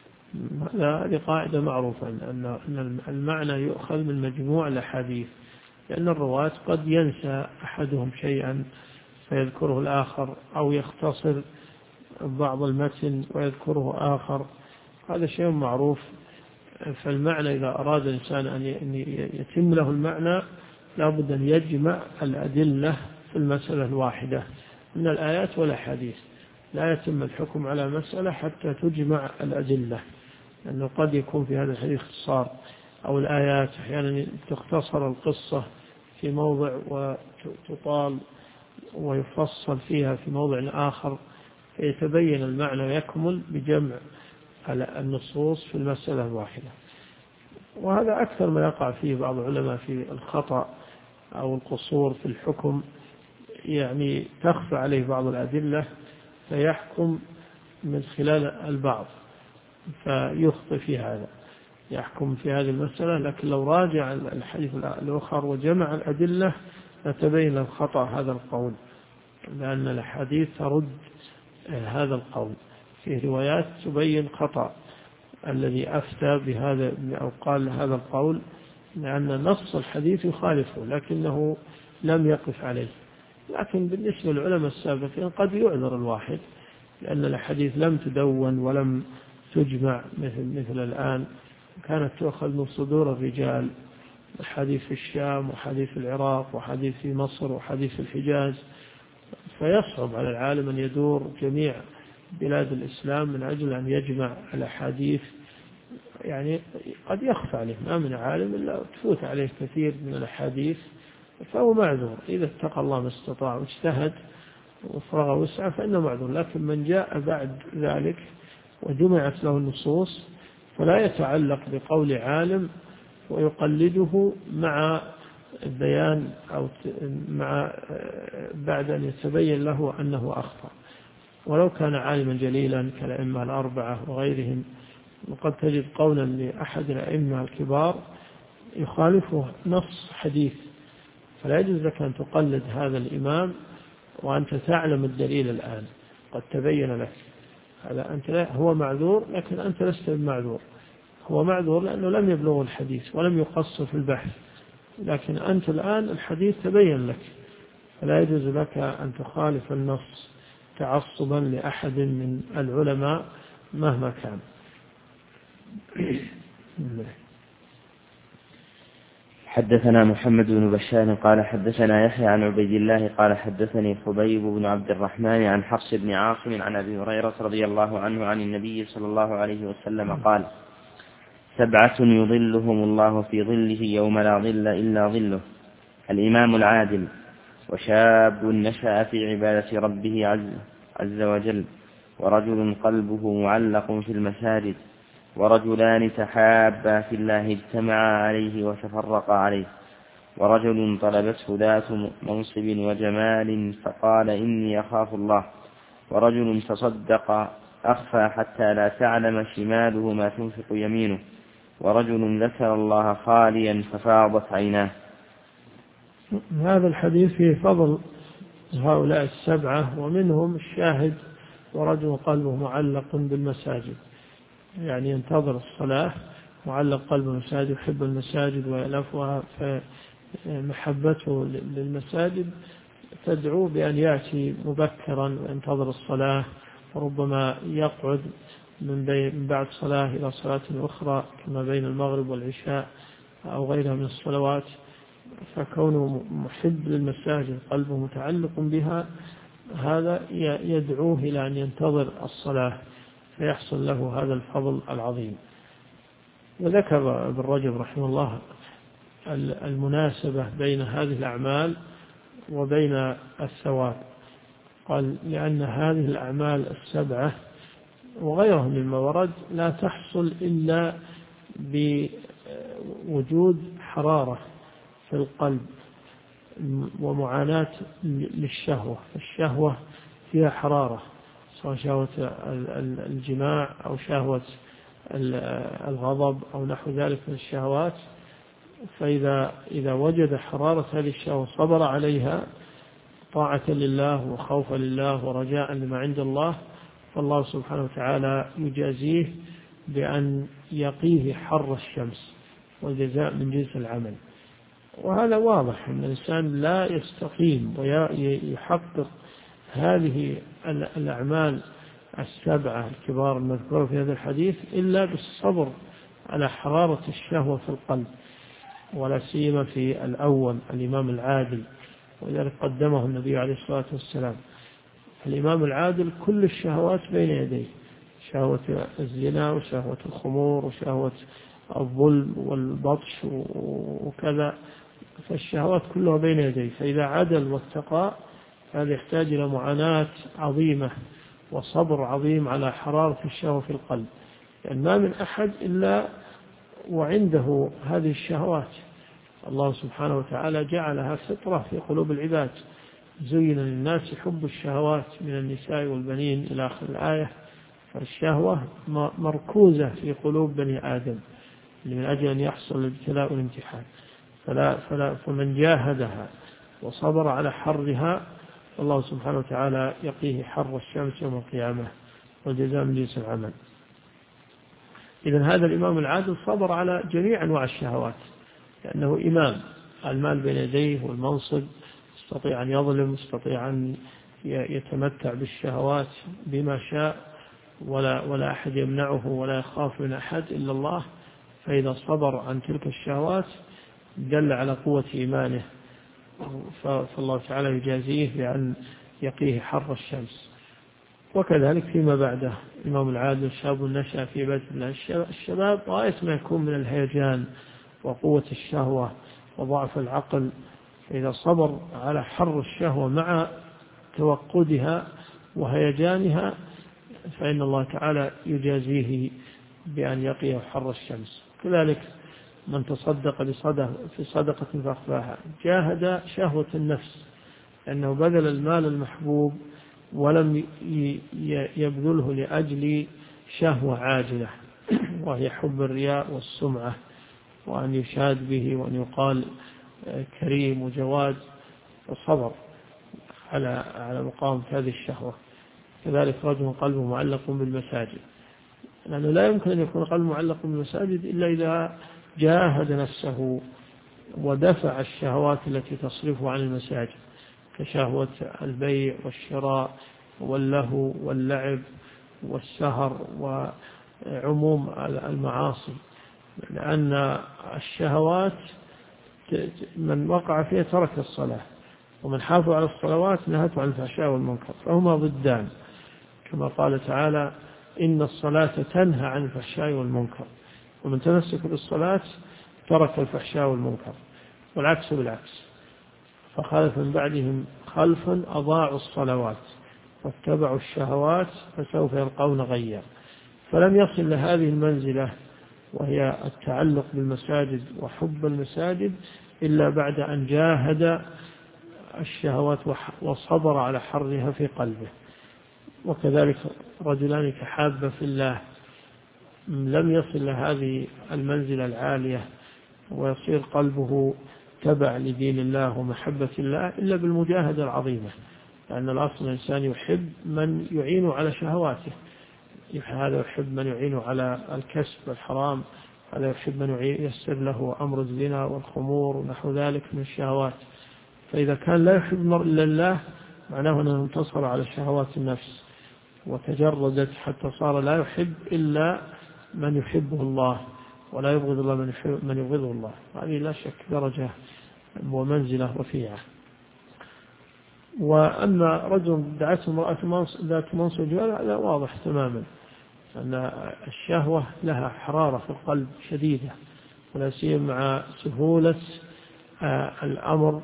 هذه قاعدة معروفة أن المعنى يؤخذ من مجموع الأحاديث، لأن الرواة قد ينسى أحدهم شيئا فيذكره الآخر، أو يختصر بعض المتن ويذكره آخر، هذا شيء معروف. فالمعنى إذا أراد الإنسان أن يتم له المعنى لابد أن يجمع الأدلة في المسألة الواحدة من الآيات والأحاديث. لا يتم الحكم على مسألة حتى تجمع الأدلة، لأنه قد يكون في هذا الحديث اختصار، أو الآيات أحيانا تختصر القصة في موضع وتطال ويفصل فيها في موضع آخر، فيتبين المعنى ويكمل بجمع النصوص في المسألة الواحدة. وهذا أكثر ما يقع فيه بعض العلماء في الخطأ أو القصور في الحكم، يعني تخفى عليه بعض الأدلة فيحكم من خلال البعض فيخطئ في هذا، يحكم في هذه المسألة، لكن لو راجع الحديث الآخر وجمع الأدلة لتبين له خطأ هذا القول، لأن الحديث ترد هذا القول. في روايات تبين خطأ الذي أفتى بهذا أو قال هذا القول، لأن نص الحديث يخالفه لكنه لم يقف عليه. لكن بالنسبة للعلماء السابقين قد يعذر الواحد، لأن الحديث لم تدون ولم تجمع مثل الآن، كانت تؤخذ من صدور الرجال، حديث في الشام وحديث في العراق وحديث في مصر وحديث في الحجاز، فيصعب على العالم أن يدور جميع بلاد الإسلام من أجل أن يجمع الأحاديث. يعني قد يخفى عليه، ما من عالم إلا تفوت عليه كثير من الأحاديث، فهو معذور إذا اتقى الله ما استطاع واجتهد وفرغ وسعه فإنه معذور. لكن من جاء بعد ذلك وجمعت له النصوص فلا يتعلق بقول عالم ويقلده مع البيان أو مع بعد أن يتبين له أنه أخطأ، ولو كان عالما جليلا كالأئمة الأربعة وغيرهم. وقد تجد قولا لأحد الأئمة الكبار يخالفه نص حديث، فلا يجوز لك أن تقلد هذا الإمام وأنت تعلم الدليل الآن قد تبين لك. هذا أنت هو معذور، لكن أنت لست معذور. هو معذور لأنه لم يبلغ الحديث ولم يقصر في البحث، لكن أنت الآن الحديث تبين لك، فلا يجوز لك أن تخالف النص تعصبا لأحد من العلماء مهما كان. حدثنا محمد بن بشار قال حدثنا يحيى عن عبيد الله قال حدثني خبيب بن عبد الرحمن عن حفص بن عاصم عن أبي هريرة رضي الله عنه عن النبي صلى الله عليه وسلم قال: 7 يظلهم الله في ظله يوم لا ظل إلا ظله: الإمام العادل، وشاب نشأ في عبادة ربه عز وجل، ورجل قلبه معلق في المساجد، ورجلان تحابا في الله اجتمعا عليه وتفرقا عليه، ورجل طلبته ذات منصب وجمال فقال إني أخاف الله، ورجل تصدق أخفى حتى لا تعلم شماله ما تنفق يمينه، ورجل ذكر الله خاليا ففاضت عيناه. هذا الحديث فيه فضل هؤلاء 7، ومنهم الشاهد: ورجل قلبه معلق بالمساجد، يعني ينتظر الصلاة، معلق قلب المساجد، يحب المساجد ويألفها، فمحبته للمساجد تدعو بأن يأتي مبكرا وينتظر الصلاة، وربما يقعد من بعد صلاة إلى صلاة أخرى كما بين المغرب والعشاء أو غيرها من الصلوات. فكونه محب للمساجد قلبه متعلق بها، هذا يدعوه إلى أن ينتظر الصلاة فيحصل له هذا الفضل العظيم. وذكر ابن رجب رحمه الله المناسبة بين هذه الأعمال وبين الثواب. قال: لأن هذه الأعمال 7 وغيرها مما ورد لا تحصل إلا بوجود حرارة في القلب ومعاناة للشهوة. الشهوة فيها حرارة، سواء شهوة الجماع أو شهوة الغضب أو نحو ذلك من الشهوات. فإذا وجد حرارة هذه الشهوة صبر عليها طاعة لله وخوفا لله ورجاء لما عند الله، فالله سبحانه وتعالى يجازيه بأن يقيه حر الشمس، والجزاء من جنس العمل. وهذا واضح أن الإنسان لا يستقيم ويحقق هذه الأعمال 7 الكبار المذكورة في هذا الحديث إلا بالصبر على حرارة الشهوة في القلب، ولا سيما في الأول الإمام العادل، ولذلك قدمه النبي عليه الصلاة والسلام. الإمام العادل كل الشهوات بين يديه: شهوة الزنا وشهوة الخمور وشهوة الظلم والبطش وكذا، فالشهوات كلها بين يديه. فإذا عدل واتقى هذا يحتاج إلى معاناة عظيمة وصبر عظيم على حرارة الشهوة في القلب، لأن ما من أحد إلا وعنده هذه الشهوات. الله سبحانه وتعالى جعلها فطرة في قلوب العباد: زين للناس حب الشهوات من النساء والبنين إلى آخر الآية. فالشهوة مركوزة في قلوب بني آدم من أجل أن يحصل الابتلاء والامتحان. فمن جاهدها وصبر على حرها الله سبحانه وتعالى يقيه حر الشمس يوم القيامة، والجزاء من جنس العمل. إذن هذا الإمام العادل صبر على جميع أنواع الشهوات، لأنه إمام، المال بين يديه والمنصب، يستطيع أن يظلم، يستطيع أن يتمتع بالشهوات بما شاء، ولا أحد يمنعه ولا يخاف من أحد إلا الله. فإذا صبر عن تلك الشهوات دل على قوة إيمانه، فالله تعالى يجازيه بأن يقيه حر الشمس. وكذلك فيما بعده الإمام العادل: شاب نشأ في عبادة الله. الشباب غاية ما يكون من الهيجان وقوة الشهوة وضعف العقل، فإذا صبر على حر الشهوة مع توقدها وهيجانها فإن الله تعالى يجازيه بأن يقيه حر الشمس. كذلك من تصدق في صدقة فأخفاها جاهد شهوة النفس، لأنه بذل المال المحبوب ولم يبذله لأجل شهوة عاجلة وهي حب الرياء والسمعة، وأن يشاد به وأن يقال كريم وجواد، فصبر على مقام هذه الشهوة. كذلك رجل قلبه معلق بالمساجد، لأنه لا يمكن أن يكون قلبه معلق بالمساجد إلا إذا جاهد نفسه ودفع الشهوات التي تصرفه عن المساجد، كشهوة البيع والشراء واللهو واللعب والسهر وعموم المعاصي. لأن الشهوات من وقع فيها ترك الصلاة، ومن حافظ على الصلوات نهته عن الفحشاء والمنكر، فهما ضدان، كما قال تعالى: إن الصلاة تنهى عن الفحشاء والمنكر. ومن تمسك بالصلاة ترك الفحشاء والمنكر، والعكس بالعكس. فخلف من بعدهم خلف أضاعوا الصلوات واتبعوا الشهوات فسوف يلقون غيا. فلم يصل لهذه المنزلة وهي التعلق بالمساجد وحب المساجد إلا بعد أن جاهد الشهوات وصبر على حرها في قلبه. وكذلك رجلان تحابا في الله لم يصل لهذه المنزلة العالية ويصير قلبه تبع لدين الله ومحبة الله إلا بالمجاهدة العظيمة، لأن الأصل الإنسان يحب من يعين على شهواته، هذا يحب من يعين على الكسب الحرام، هذا يحب من ييسر له أمر الزنا والخمور ونحو ذلك من الشهوات. فإذا كان لا يحب المرء إلا الله معناه أنه انتصر على شهوات النفس وتجردت حتى صار لا يحب إلا من يحبه الله ولا يبغض الله من يبغضه الله. هذه لا شك درجة ومنزلة رفيعة. وأما رجل دعته امرأة ذات منصب وجمال هذا واضح تماما أن الشهوة لها حرارة في القلب شديدة، ولا سيما مع سهولة الأمر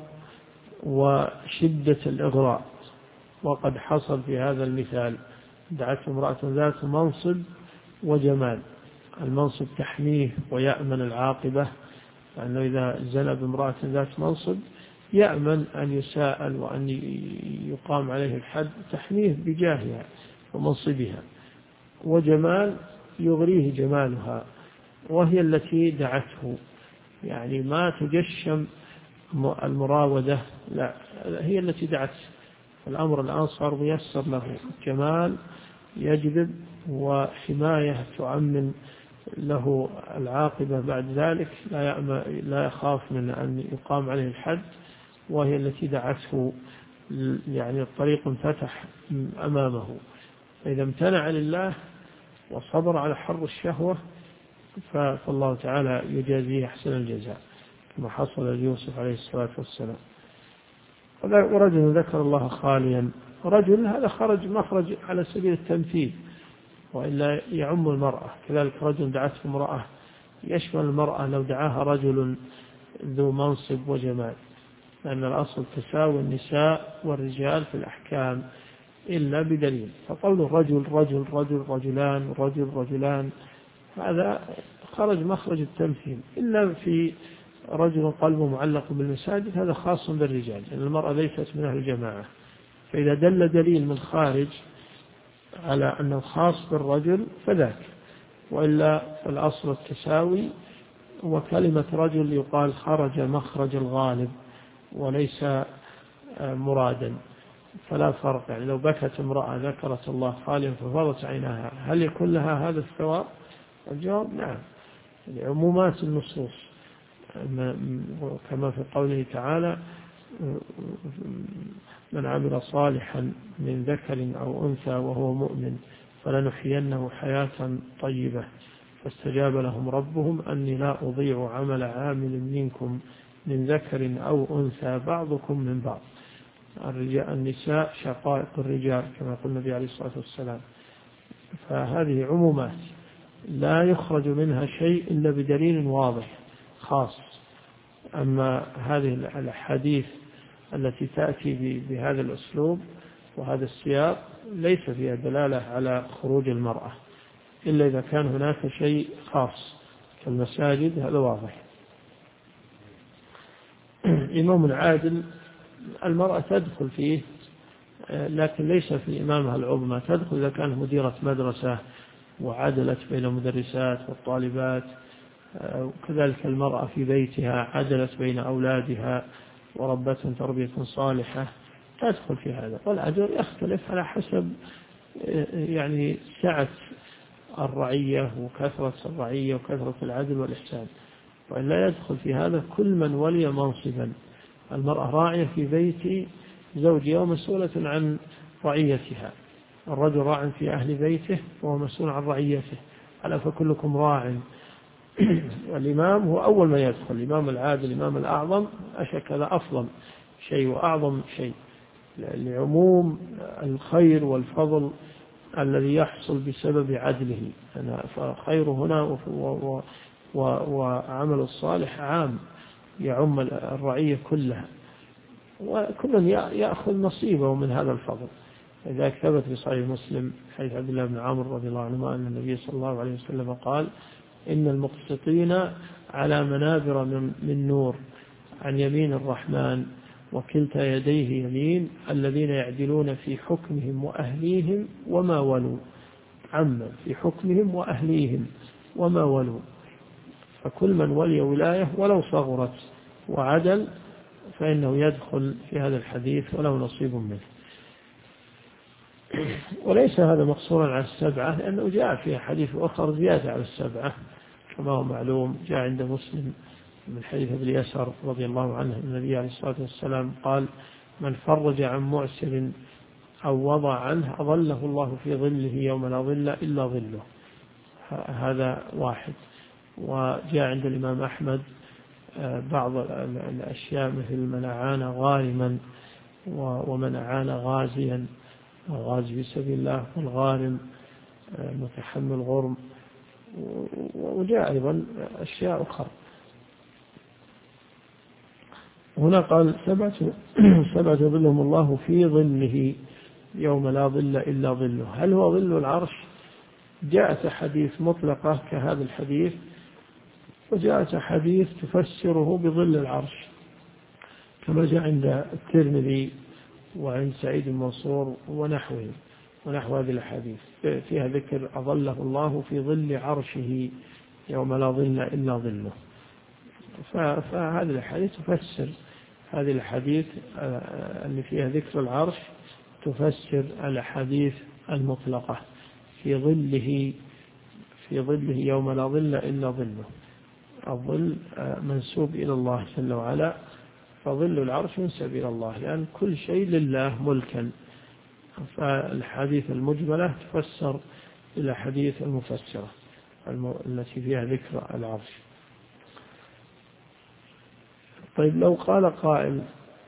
وشدة الإغراء. وقد حصل في هذا المثال دعته امرأة ذات منصب وجمال. المنصب تحميه ويأمن العاقبة، لأنه إذا زنى بامرأة ذات منصب يأمن أن يساءل وأن يقام عليه الحد، تحميه بجاهها ومنصبها. وجمال يغريه جمالها وهي التي دعته، يعني ما تجشم المراودة، لا هي التي دعته. الأمر الآن صار ميسر له، جمال يجذب وحماية تؤمن له العاقبة بعد ذلك، لا يخاف من أن يقام عليه الحد، وهي التي دعته، يعني الطريق انفتح أمامه. فإذا امتنع لله وصبر على حر الشهوة فالله تعالى يجازيه أحسن الجزاء كما حصل ليوسف عليه الصلاة والسلام. ورجل ذكر الله خاليا، رجل هذا خرج مخرج على سبيل التمثيل وإلا يعم المرأة. كذلك رجل دعته امرأة يشمل المرأة لو دعاها رجل ذو منصب وجمال، لأن الأصل تساوي النساء والرجال في الأحكام إلا بدليل. فقول رجل رجل رجل رجلان رجل رجلان هذا خرج مخرج التمثيل، إلا في رجل قلبه معلق بالمساجد هذا خاص بالرجال، لأن المرأة ليست من أهل الجماعة. فإذا دل دليل من خارج على أنه خاص بالرجل فذاك، وإلا فالأصل التساوي. وكلمة رجل يقال خرج مخرج الغالب وليس مرادا، فلا فرق. يعني لو بكت امرأة ذكرت الله خاليا ففاضت عيناها هل يكون لها هذا الثواب؟ الجواب نعم، لعمومات النصوص، كما في قوله تعالى من عمل صالحا من ذكر أو أنثى وهو مؤمن فلنحيينه حياة طيبة فاستجاب لهم ربهم أني لا أضيع عمل عامل منكم من ذكر أو أنثى بعضكم من بعض. النساء شقائق الرجال كما قال النبي عليه الصلاة والسلام. فهذه عمومات لا يخرج منها شيء إلا بدليل واضح خاص. أما هذه الأحاديث التي تأتي بهذا الأسلوب وهذا السياق ليس فيها دلالة على خروج المرأة إلا إذا كان هناك شيء خاص كالمساجد، هذا واضح. إمام عادل المرأة تدخل فيه لكن ليس في إمامها العظمى، تدخل إذا كانت مديرة مدرسة وعدلت بين المدرسات والطالبات، وكذلك المرأة في بيتها عدلت بين أولادها وربتهم تربية صالحة تدخل في هذا. والعدل يختلف على حسب يعني سعة الرعية وكثرة الرعية وكثرة العدل والإحسان، وإلا يدخل في هذا كل من ولي منصبا. المرأة راعية في بيت زوجها ومسؤولة عن رعيتها، الرجل راع في أهل بيته وهو مسؤول عن رعيته، ألا فكلكم راع. والإمام هو أول ما يدخل، الإمام العادل الإمام الأعظم أشك هذا أفضل شيء وأعظم شيء لعموم الخير والفضل الذي يحصل بسبب عدله. فخير هنا وعمل الصالح عام يعم الرعية كلها، وكل يأخذ نصيبه من هذا الفضل. إذا ثبت في صحيح مسلم حديث عبد الله بن عمرو رضي الله عنهما أن النبي صلى الله عليه وسلم قال: إن المقسطين على منابر من نور عن يمين الرحمن وكلتا يديه يمين، الذين يعدلون في حكمهم وأهليهم وما ولوا. عم في حكمهم وأهليهم وما ولوا، فكل من ولي ولاية ولو صغرت وعدل فإنه يدخل في هذا الحديث وله نصيب منه. وليس هذا مقصورا على السبعة، لأنه جاء في حديث أخر زيادة على السبعة كما هو معلوم. جاء عند مسلم من حديث ابن يسر رضي الله عنه النبي عليه الصلاة والسلام قال: من فرج عن معسر أو وضع عنه أظله الله في ظله يوم لا ظل إلا ظله. هذا واحد. وجاء عند الإمام أحمد بعض الأشياء مثل من أعان غارما ومن أعان غازيا، الغازي في سبيل الله والغارم متحمل غرم. وجاء أيضا أشياء أخرى. هنا قال: سبعة ظلهم الله في ظله يوم لا ظل إلا ظله. هل هو ظل العرش؟ جاءت حديث مطلقة كهذا الحديث، وجاءت حديث تفسره بظل العرش كما جاء عند الترمذي وعند سعيد المنصور ونحو هذه الحديث فيها ذكر أظله الله في ظل عرشه يوم لا ظل إلا ظله. فهذه الحديث تفسر هذه الحديث اللي فيها ذكر العرش، تفسر الحديث المطلقة في ظله يوم لا ظل إلا ظله. الظل منسوب إلى الله جل وعلا، فظل العرش ينسب إلى الله، لأن يعني كل شيء لله ملكا. فالحديث المجملة تفسر إلى حديث المفسرة التي فيها ذكر العرش. طيب، لو قال قائل: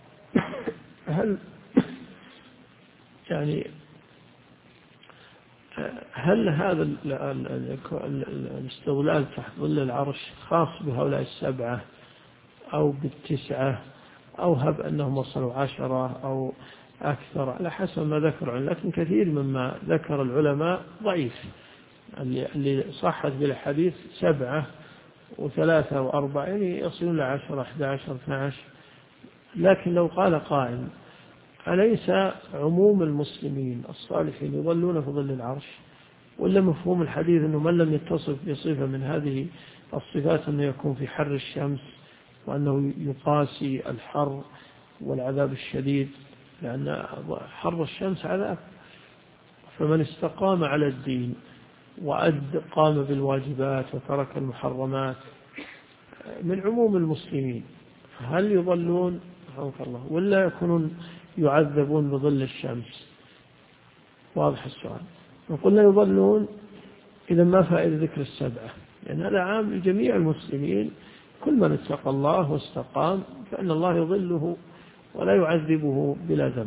هل هذا الاستظلال تحت ظل العرش خاص بهؤلاء السبعة أو بالتسعة، أو هب أنهم وصلوا 10 أو أكثر، على حسب ما ذكر. لكن كثير مما ذكر العلماء ضعيف. اللي صحت بالحديث 7 و3 و4 يعني يصلون 10 11 12. لكن لو قال قائل: أليس عموم المسلمين الصالحين يظلون في ظل العرش؟ ولا مفهوم الحديث أنه من لم يتصف بصفة من هذه الصفات أنه يكون في حر الشمس، وأنه يقاسي الحر والعذاب الشديد، لأن حر الشمس عذاب. فمن استقام على الدين قام بالواجبات وترك المحرمات من عموم المسلمين، هل يظلون الله ولا يكونون يعذبون بظل الشمس؟ واضح السؤال. وقلنا يظلون، إذا ما فائدة ذكر السبعة، لأن هذا عام لجميع المسلمين. كل من اتقى الله واستقام فإن الله يظله ولا يعذبه بلا ذنب.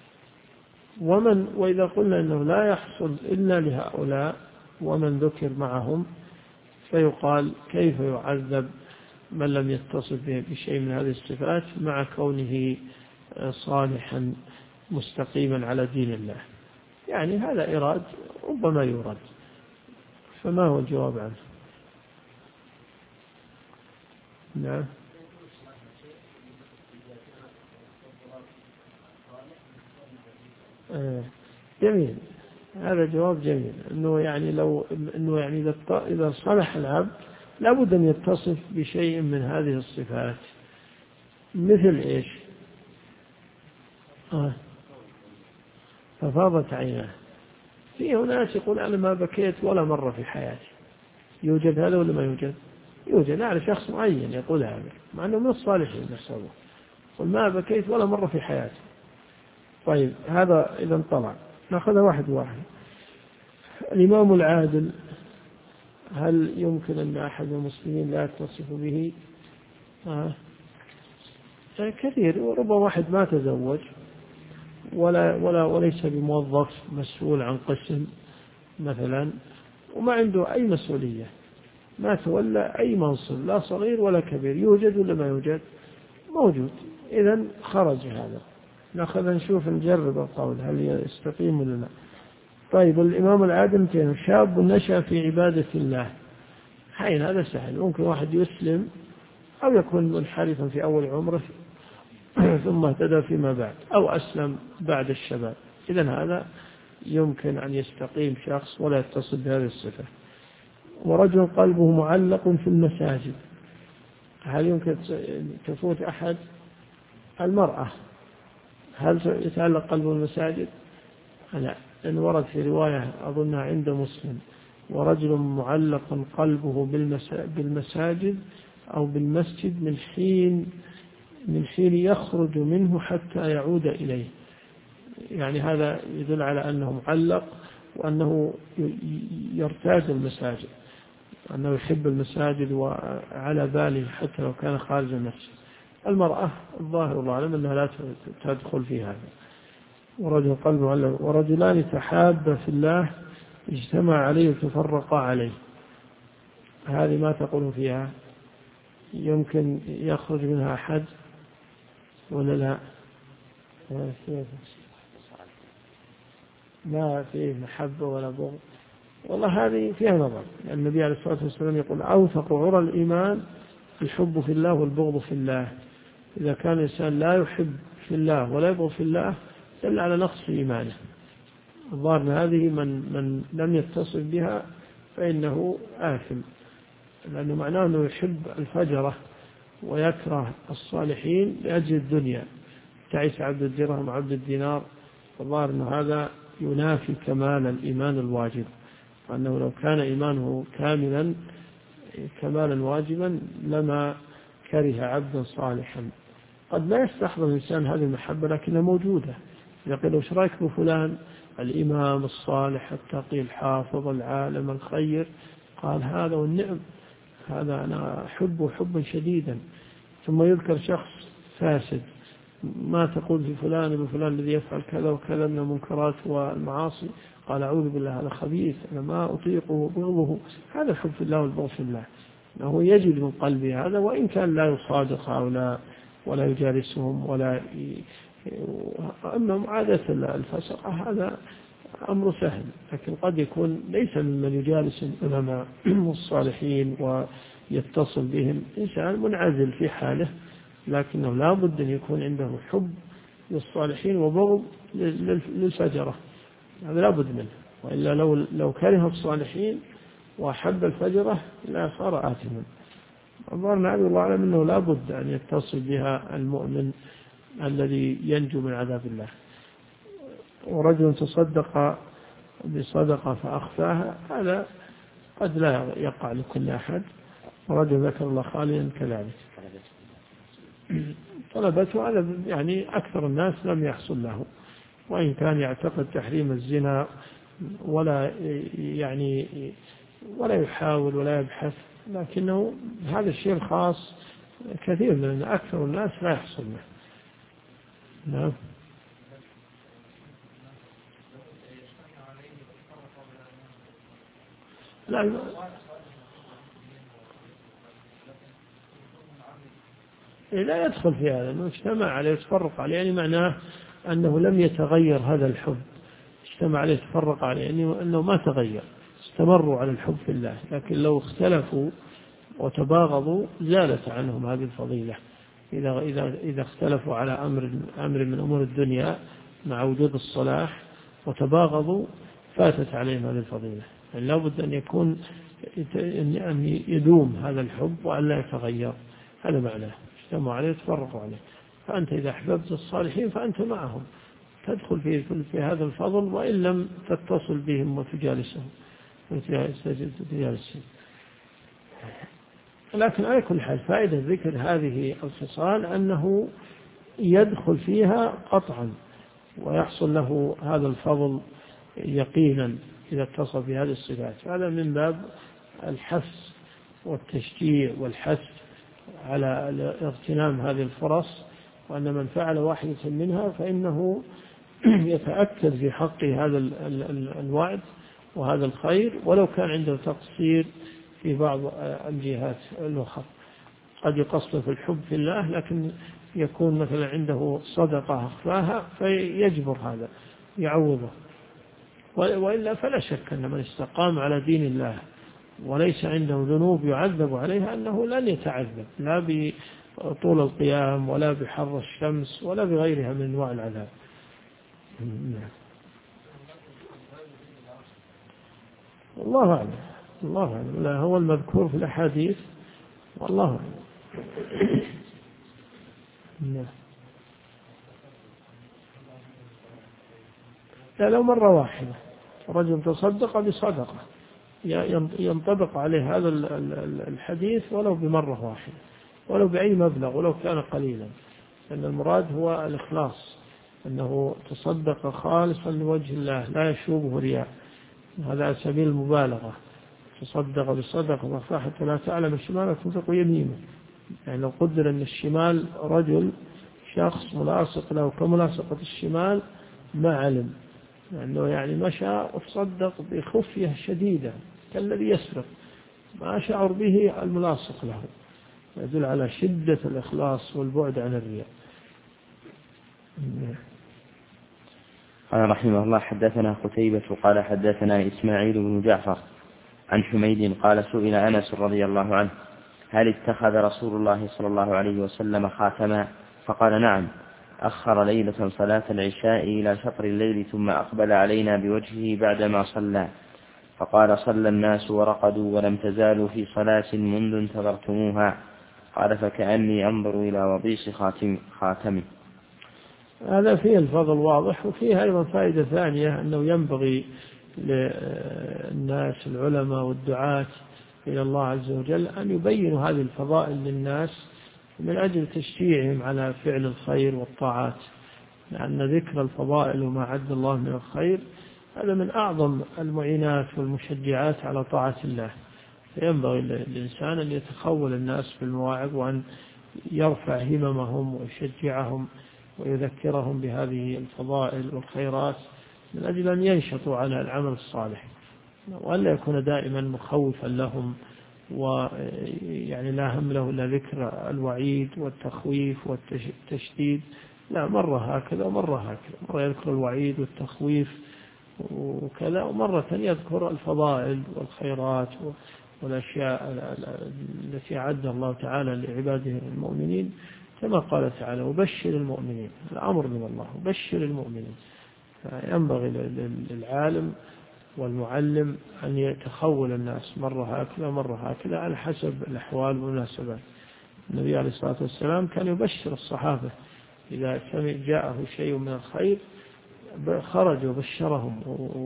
وإذا قلنا أنه لا يحصل إلا لهؤلاء ومن ذكر معهم، فيقال: كيف يعذب من لم يتصف بشيء من هذه الصفات مع كونه صالحا مستقيما على دين الله؟ يعني هذا إيراد ربما يورد. فما هو الجواب عنه؟ نعم. جميل، هذا جواب جميل. إنه يعني إذا صلح العبد لابد أن يتصف بشيء من هذه الصفات. مثل إيش؟ ففاضت عيناه. في ناس يقول: أنا ما بكيت ولا مرة في حياتي. يوجد هذا ولا ما يوجد؟ يوجد. أعرف شخص معين يقول هذا مع أنه من الصالحين، نسأل الله، يقول: ما بكيت ولا مرة في حياتي. طيب، هذا إذا طلع نأخذ واحد. الإمام العادل، هل يمكن أن أحد المسلمين لا يتصف به؟ كثير. وربما واحد ما تزوج وليس بموظف مسؤول عن قسم مثلا، وما عنده أي مسؤولية، ما تولى أي منصب لا صغير ولا كبير، يوجد ولا ما يوجد؟ موجود. إذا خرج هذا. نأخذ نشوف نجرب القول هل يستقيم ولا لا. طيب الإمام العادل كان شاب نشأ في عبادة الله، حين هذا سهل، ممكن واحد يسلم أو يكون منحرفا في أول عمره ثم اهتدى فيما بعد، أو أسلم بعد الشباب، إذن هذا يمكن أن يستقيم شخص ولا يتصل بهذه الصفة. ورجل قلبه معلق في المساجد، هل يمكن تفوت أحد؟ المرأة هل يتعلق قلبه المساجد؟ لا، إن ورد في رواية أظنها عند مسلم: ورجل معلق قلبه بالمساجد أو بالمسجد من حين يخرج منه حتى يعود إليه. يعني هذا يدل على أنه معلق وأنه يرتاد المساجد، أنه يحب المساجد وعلى باله حتى لو كان خارج المسجد. المرأة الظاهر الله أعلم أنها لا تدخل في هذا. ورجل قلبه معلق. ورجلان تحابا في الله اجتمع عليه وتفرقا عليه، هذه ما تقول فيها؟ يمكن يخرج منها أحد ولا لا؟ ما فيه محبة ولا بغض، والله هذه فيها نظر. النبي عليه الصلاة والسلام يقول: أوثق عرى الإيمان الحب في الله والبغض في الله. إذا كان الإنسان لا يحب في الله ولا يبغض في الله دل على نقص في إيمانه. الظاهر هذه من لم يتصل بها فإنه آثم، لأنه معناه أنه يحب الفجرة ويكره الصالحين لأجل الدنيا، تعيس عبد الدرهم وعبد الدينار. الظاهر أن هذا ينافي كمال الإيمان الواجب، وأنه لو كان إيمانه كمالا واجبا لما كره عبدا صالحا. قد لا يستحضر الإنسان هذه المحبة لكنها موجودة. يقول: لو شرايك بفلان الإمام الصالح التقي الحافظ العالم الخير، قال: هذا والنعم، هذا أنا أحبه حبا شديدا. ثم يذكر شخص فاسد، ما تقول في فلان بفلان الذي يفعل كذا وكذا من المنكرات والمعاصي، قال: أعوذ بالله هذا خبيث، أنا ما أطيقه وبغضه. هذا الحب في الله والبغض في الله، أنه يجد من قلبه هذا، وإن كان لا يصادق ولا يجالسهم أما عادة الفسقة هذا أمر سهل، لكن قد يكون ليس ممن يجالس العلماء والصالحين ويتصل بهم، إنسان منعزل في حاله، لكنه لا بد أن يكون عنده حب للصالحين وبغض للفجرة، هذا لا بد منه. وإلا لو كره الصالحين وأحب الفجرة لا صار آثما. أظهرنا عبد الله أعلم أنه لا بد أن يتصل بها المؤمن الذي ينجو من عذاب الله. ورجل تصدق بصدقة فأخفاها، هذا قد لا يقع لكل أحد. ورجل ذكر الله خاليا كذلك طلبته، هذا يعني أكثر الناس لم يحصل له، وإن كان يعتقد تحريم الزنا ولا يحاول ولا يبحث، لكنه هذا الشيء الخاص كثير من أكثر الناس لا يحصل له. نعم. لا يدخل في هذا، أنه اجتمع عليه يتفرق عليه، يعني معناه أنه لم يتغير هذا الحب، اجتمع عليه يتفرق عليه، يعني أنه ما تغير، استمروا على الحب في الله. لكن لو اختلفوا وتباغضوا زالت عنهم هذه الفضيلة. إذا اختلفوا على أمر من أمور الدنيا مع وجود الصلاح وتباغضوا فاتت عليهم هذه الفضيلة. يعني لا بد أن يدوم هذا الحب وأن لا يتغير، هذا معناه اجتمعوا عليه يتفرقوا عليه. فأنت إذا أحببت الصالحين فأنت معهم، تدخل في هذا الفضل، وإن لم تتصل بهم وتجالسهم. لكن على كل حال فائدة ذكر هذه الخصال أنه يدخل فيها قطعا ويحصل له هذا الفضل يقينا إذا اتصل بهذه الصفات. هذا من باب الحث والتشجيع والحث على اغتنام هذه الفرص، وأن من فعل واحدة منها فإنه يتأكد في حقه هذا الوعد وهذا الخير، ولو كان عنده تقصير في بعض الجهات الأخرى. قد يقصد في الحب في الله، لكن يكون مثلا عنده صدقة أخفاها فيجبر هذا يعوضه. وإلا فلا شك أن من استقام على دين الله وليس عنده ذنوب يعذب عليها أنه لن يتعذب، لا بطول القيام ولا بحر الشمس ولا بغيرها من أنواع العذاب. الله أعلم، الله أعلم، لا هو المذكور في الأحاديث والله أعلم. لا، لو مرة واحدة رجل تصدق بصدقة ينطبق عليه هذا الحديث ولو بمرة واحدة، ولو بأي مبلغ ولو كان قليلا، لأن المراد هو الإخلاص، أنه تصدق خالصا لوجه الله لا يشوبه رياء، هذا سبيل المبالغة. تصدق بصدقة حتى لا تعلم شماله تنفق يمينه، يعني لو قدر أن الشمال رجل شخص ملاصق له كملاصقة الشمال ما علم، لأنه يعني مشى وتصدق بخفية شديدة كالذي يسرق، ما شعر به الملاصق له، يدل على شدة الإخلاص والبعد عن الرياء. قال رحمه الله: حدثنا قتيبة قال حدثنا إسماعيل بن جعفر عن حميد قال: سئل أنس رضي الله عنه: هل اتخذ رسول الله صلى الله عليه وسلم خاتما؟ فقال: نعم، أخر ليلة صلاة العشاء إلى شطر الليل ثم أقبل علينا بوجهه بعدما صلى، فقال: صلى الناس ورقدوا ولم تزالوا في صلاة منذ انتظرتموها. قال: فكأني أنظر إلى وضيص خاتمه. هذا فيه الفضل واضح، وفيه أيضا فائدة ثانية، أنه ينبغي للناس العلماء والدعاة إلى الله عز وجل أن يبينوا هذه الفضائل للناس من أجل تشجيعهم على فعل الخير والطاعات، لأن ذكر الفضائل وما عد الله من الخير هذا من أعظم المعينات والمشجعات على طاعة الله. فينبغي للإنسان أن يتخول الناس بالمواعظ، وأن يرفع هممهم ويشجعهم ويذكرهم بهذه الفضائل والخيرات من أجل أن ينشطوا على العمل الصالح، وألا يكون دائما مخوفا لهم، ويعني لا هم له إلا ذكر الوعيد والتخويف والتشديد، لا، مرة هكذا ومرة هكذا، مرة يذكر الوعيد والتخويف وكذا، ومرة يذكر الفضائل والخيرات والأشياء التي أعد الله تعالى لعباده المؤمنين، كما قال تعالى: وبشر المؤمنين، الأمر من الله وبشر المؤمنين. فينبغي للعالم والمعلم أن يتخول الناس مرة هكذا مرة هكذا على حسب الأحوال والمناسبات. النبي عليه الصلاة والسلام كان يبشر الصحابة إذا جاءه شيء من الخير خرج وبشرهم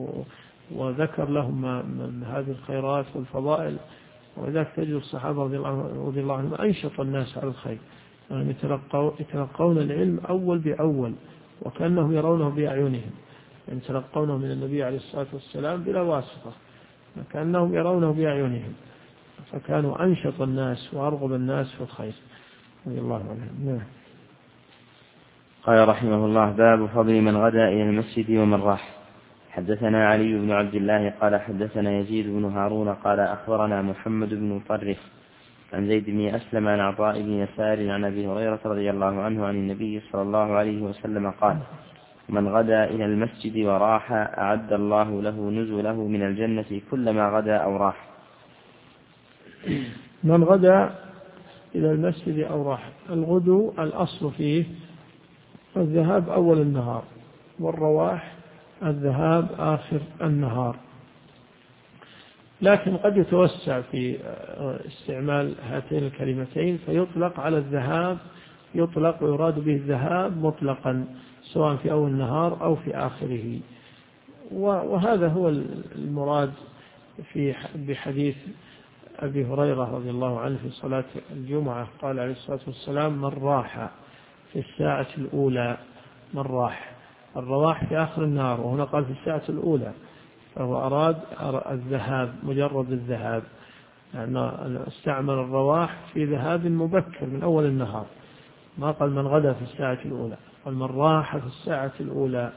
وذكر لهم من هذه الخيرات والفضائل، وذلك تجد الصحابة رضي الله عنهم أنشط الناس على الخير، يعني يتلقون العلم أول بأول وكأنهم يرونه بأعينهم، يعني يتلقونه من النبي عليه الصلاة والسلام بلا واسطة، كأنهم يرونه بأعينهم، فكانوا أنشط الناس وأرغب الناس في الخير رضي الله عنهم. قال رحمه الله: باب فضل من غدا إلى المسجد ومن راح. حدثنا علي بن عبد الله قال حدثنا يزيد بن هارون قال أخبرنا محمد بن مطرف عن زيد بن أسلم عن عطاء بن يسار عن أبي هريرة رضي الله عنه عن النبي صلى الله عليه وسلم قال: من غدا إلى المسجد وراح أعد الله له نزله من الجنة كلما غدا أو راح. من غدا إلى المسجد أو راح، الغدو الأصل فيه الذهاب أول النهار، والرواح الذهاب آخر النهار، لكن قد يتوسع في استعمال هاتين الكلمتين فيطلق على الذهاب، يطلق ويراد به الذهاب مطلقا سواء في أول النهار أو في آخره. وهذا هو المراد بحديث أبي هريرة رضي الله عنه في صلاة الجمعة، قال عليه الصلاة والسلام: من راح في الساعة الأولى، من راح، الرواح في آخر النهار، وهنا قال في الساعة الأولى، فهو أراد الذهاب، مجرد الذهاب، لأنه استعمل الرواح في ذهاب مبكر من أول النهار، ما قال من غدا في الساعة الأولى، قال من راح في الساعة الأولى.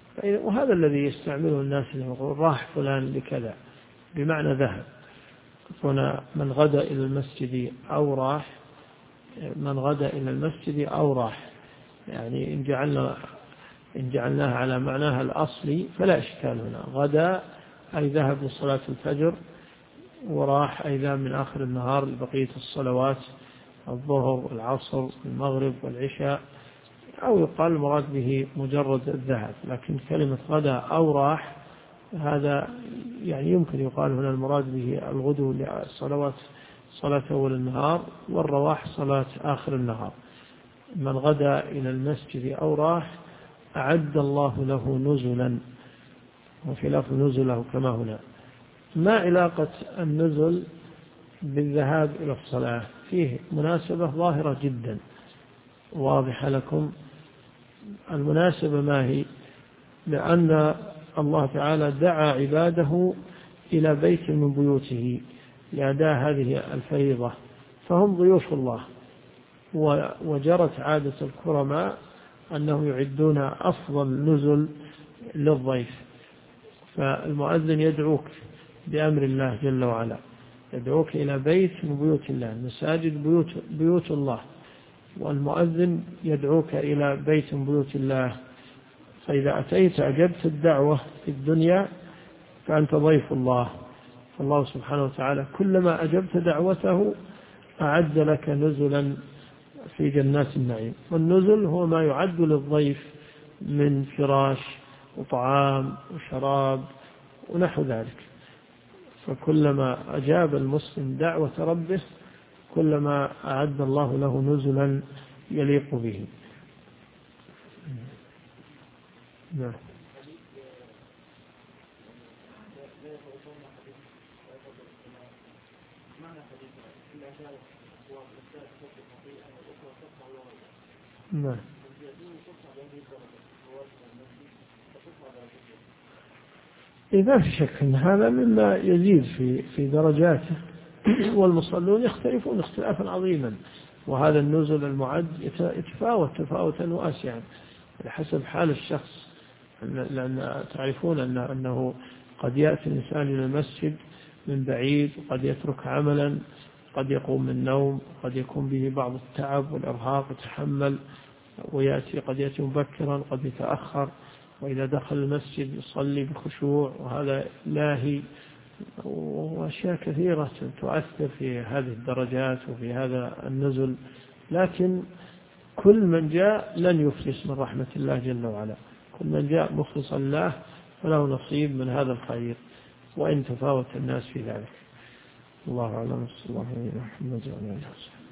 وهذا الذي يستعمله الناس، يقول راح فلان لكذا بمعنى ذهب، هنا من غدا إلى المسجد أو راح، من غدا إلى المسجد أو راح، يعني إن جعلناها على معناها الأصلي فلا إشكال هنا. غدا أي ذهب لصلاة الفجر، وراح أي ذهب من آخر النهار لبقية الصلوات الظهر والعصر والمغرب والعشاء، أو يقال المراد به مجرد الذهاب. لكن كلمة غدا أو راح هذا يعني يمكن يقال هنا المراد به الغدو للصلوات، صلاة أول النهار، والرواح صلاة آخر النهار. من غدا إلى المسجد أو راح أعد الله له نزلا، وفي لفظ نزله كما هنا. ما علاقة النزل بالذهاب إلى الصلاة؟ فيه مناسبة ظاهرة جدا واضحة لكم. المناسبة ما هي؟ لأن الله تعالى دعا عباده إلى بيت من بيوته لأداء هذه الفريضة، فهم ضيوف الله، وجرت عادة الكرماء أنهم يعدون أفضل نزل للضيف. فالمؤذن يدعوك بأمر الله جل وعلا، يدعوك إلى بيت من بيوت الله. المساجد بيوت الله، والمؤذن يدعوك إلى بيت من بيوت الله. فإذا أتيت أجبت الدعوة في الدنيا فأنت ضيف الله. فالله سبحانه وتعالى كلما أجبت دعوته أعد لك نزلا في جنات النعيم. والنزل هو ما يعد للضيف من فراش وطعام وشراب ونحو ذلك. فكلما أجاب المسلم دعوة ربه كلما أعد الله له نزلا يليق به. نعم. نعم. إذا في شك أن هذا مما يزيد في درجاته، والمصلون يختلفون اختلافا عظيما، وهذا النزل المعد يتفاوت تفاوتا واسعا بحسب حال الشخص. لأن تعرفون أنه قد يأتي الإنسان إلى المسجد من بعيد، وقد يترك عملا، قد يقوم من النوم، قد يكون به بعض التعب والإرهاق يتحمل ويأتي، قد يأتي مبكرا قد يتأخر، وإذا دخل المسجد يصلي بخشوع، وهذا لاهي، وأشياء كثيرة تؤثر في هذه الدرجات وفي هذا النزل. لكن كل من جاء لن يفلس من رحمة الله جل وعلا، كل من جاء مخلصا له فله نصيب من هذا الخير، وإن تفاوت الناس في ذلك. الله أعلم. صلى الله عليه وسلم.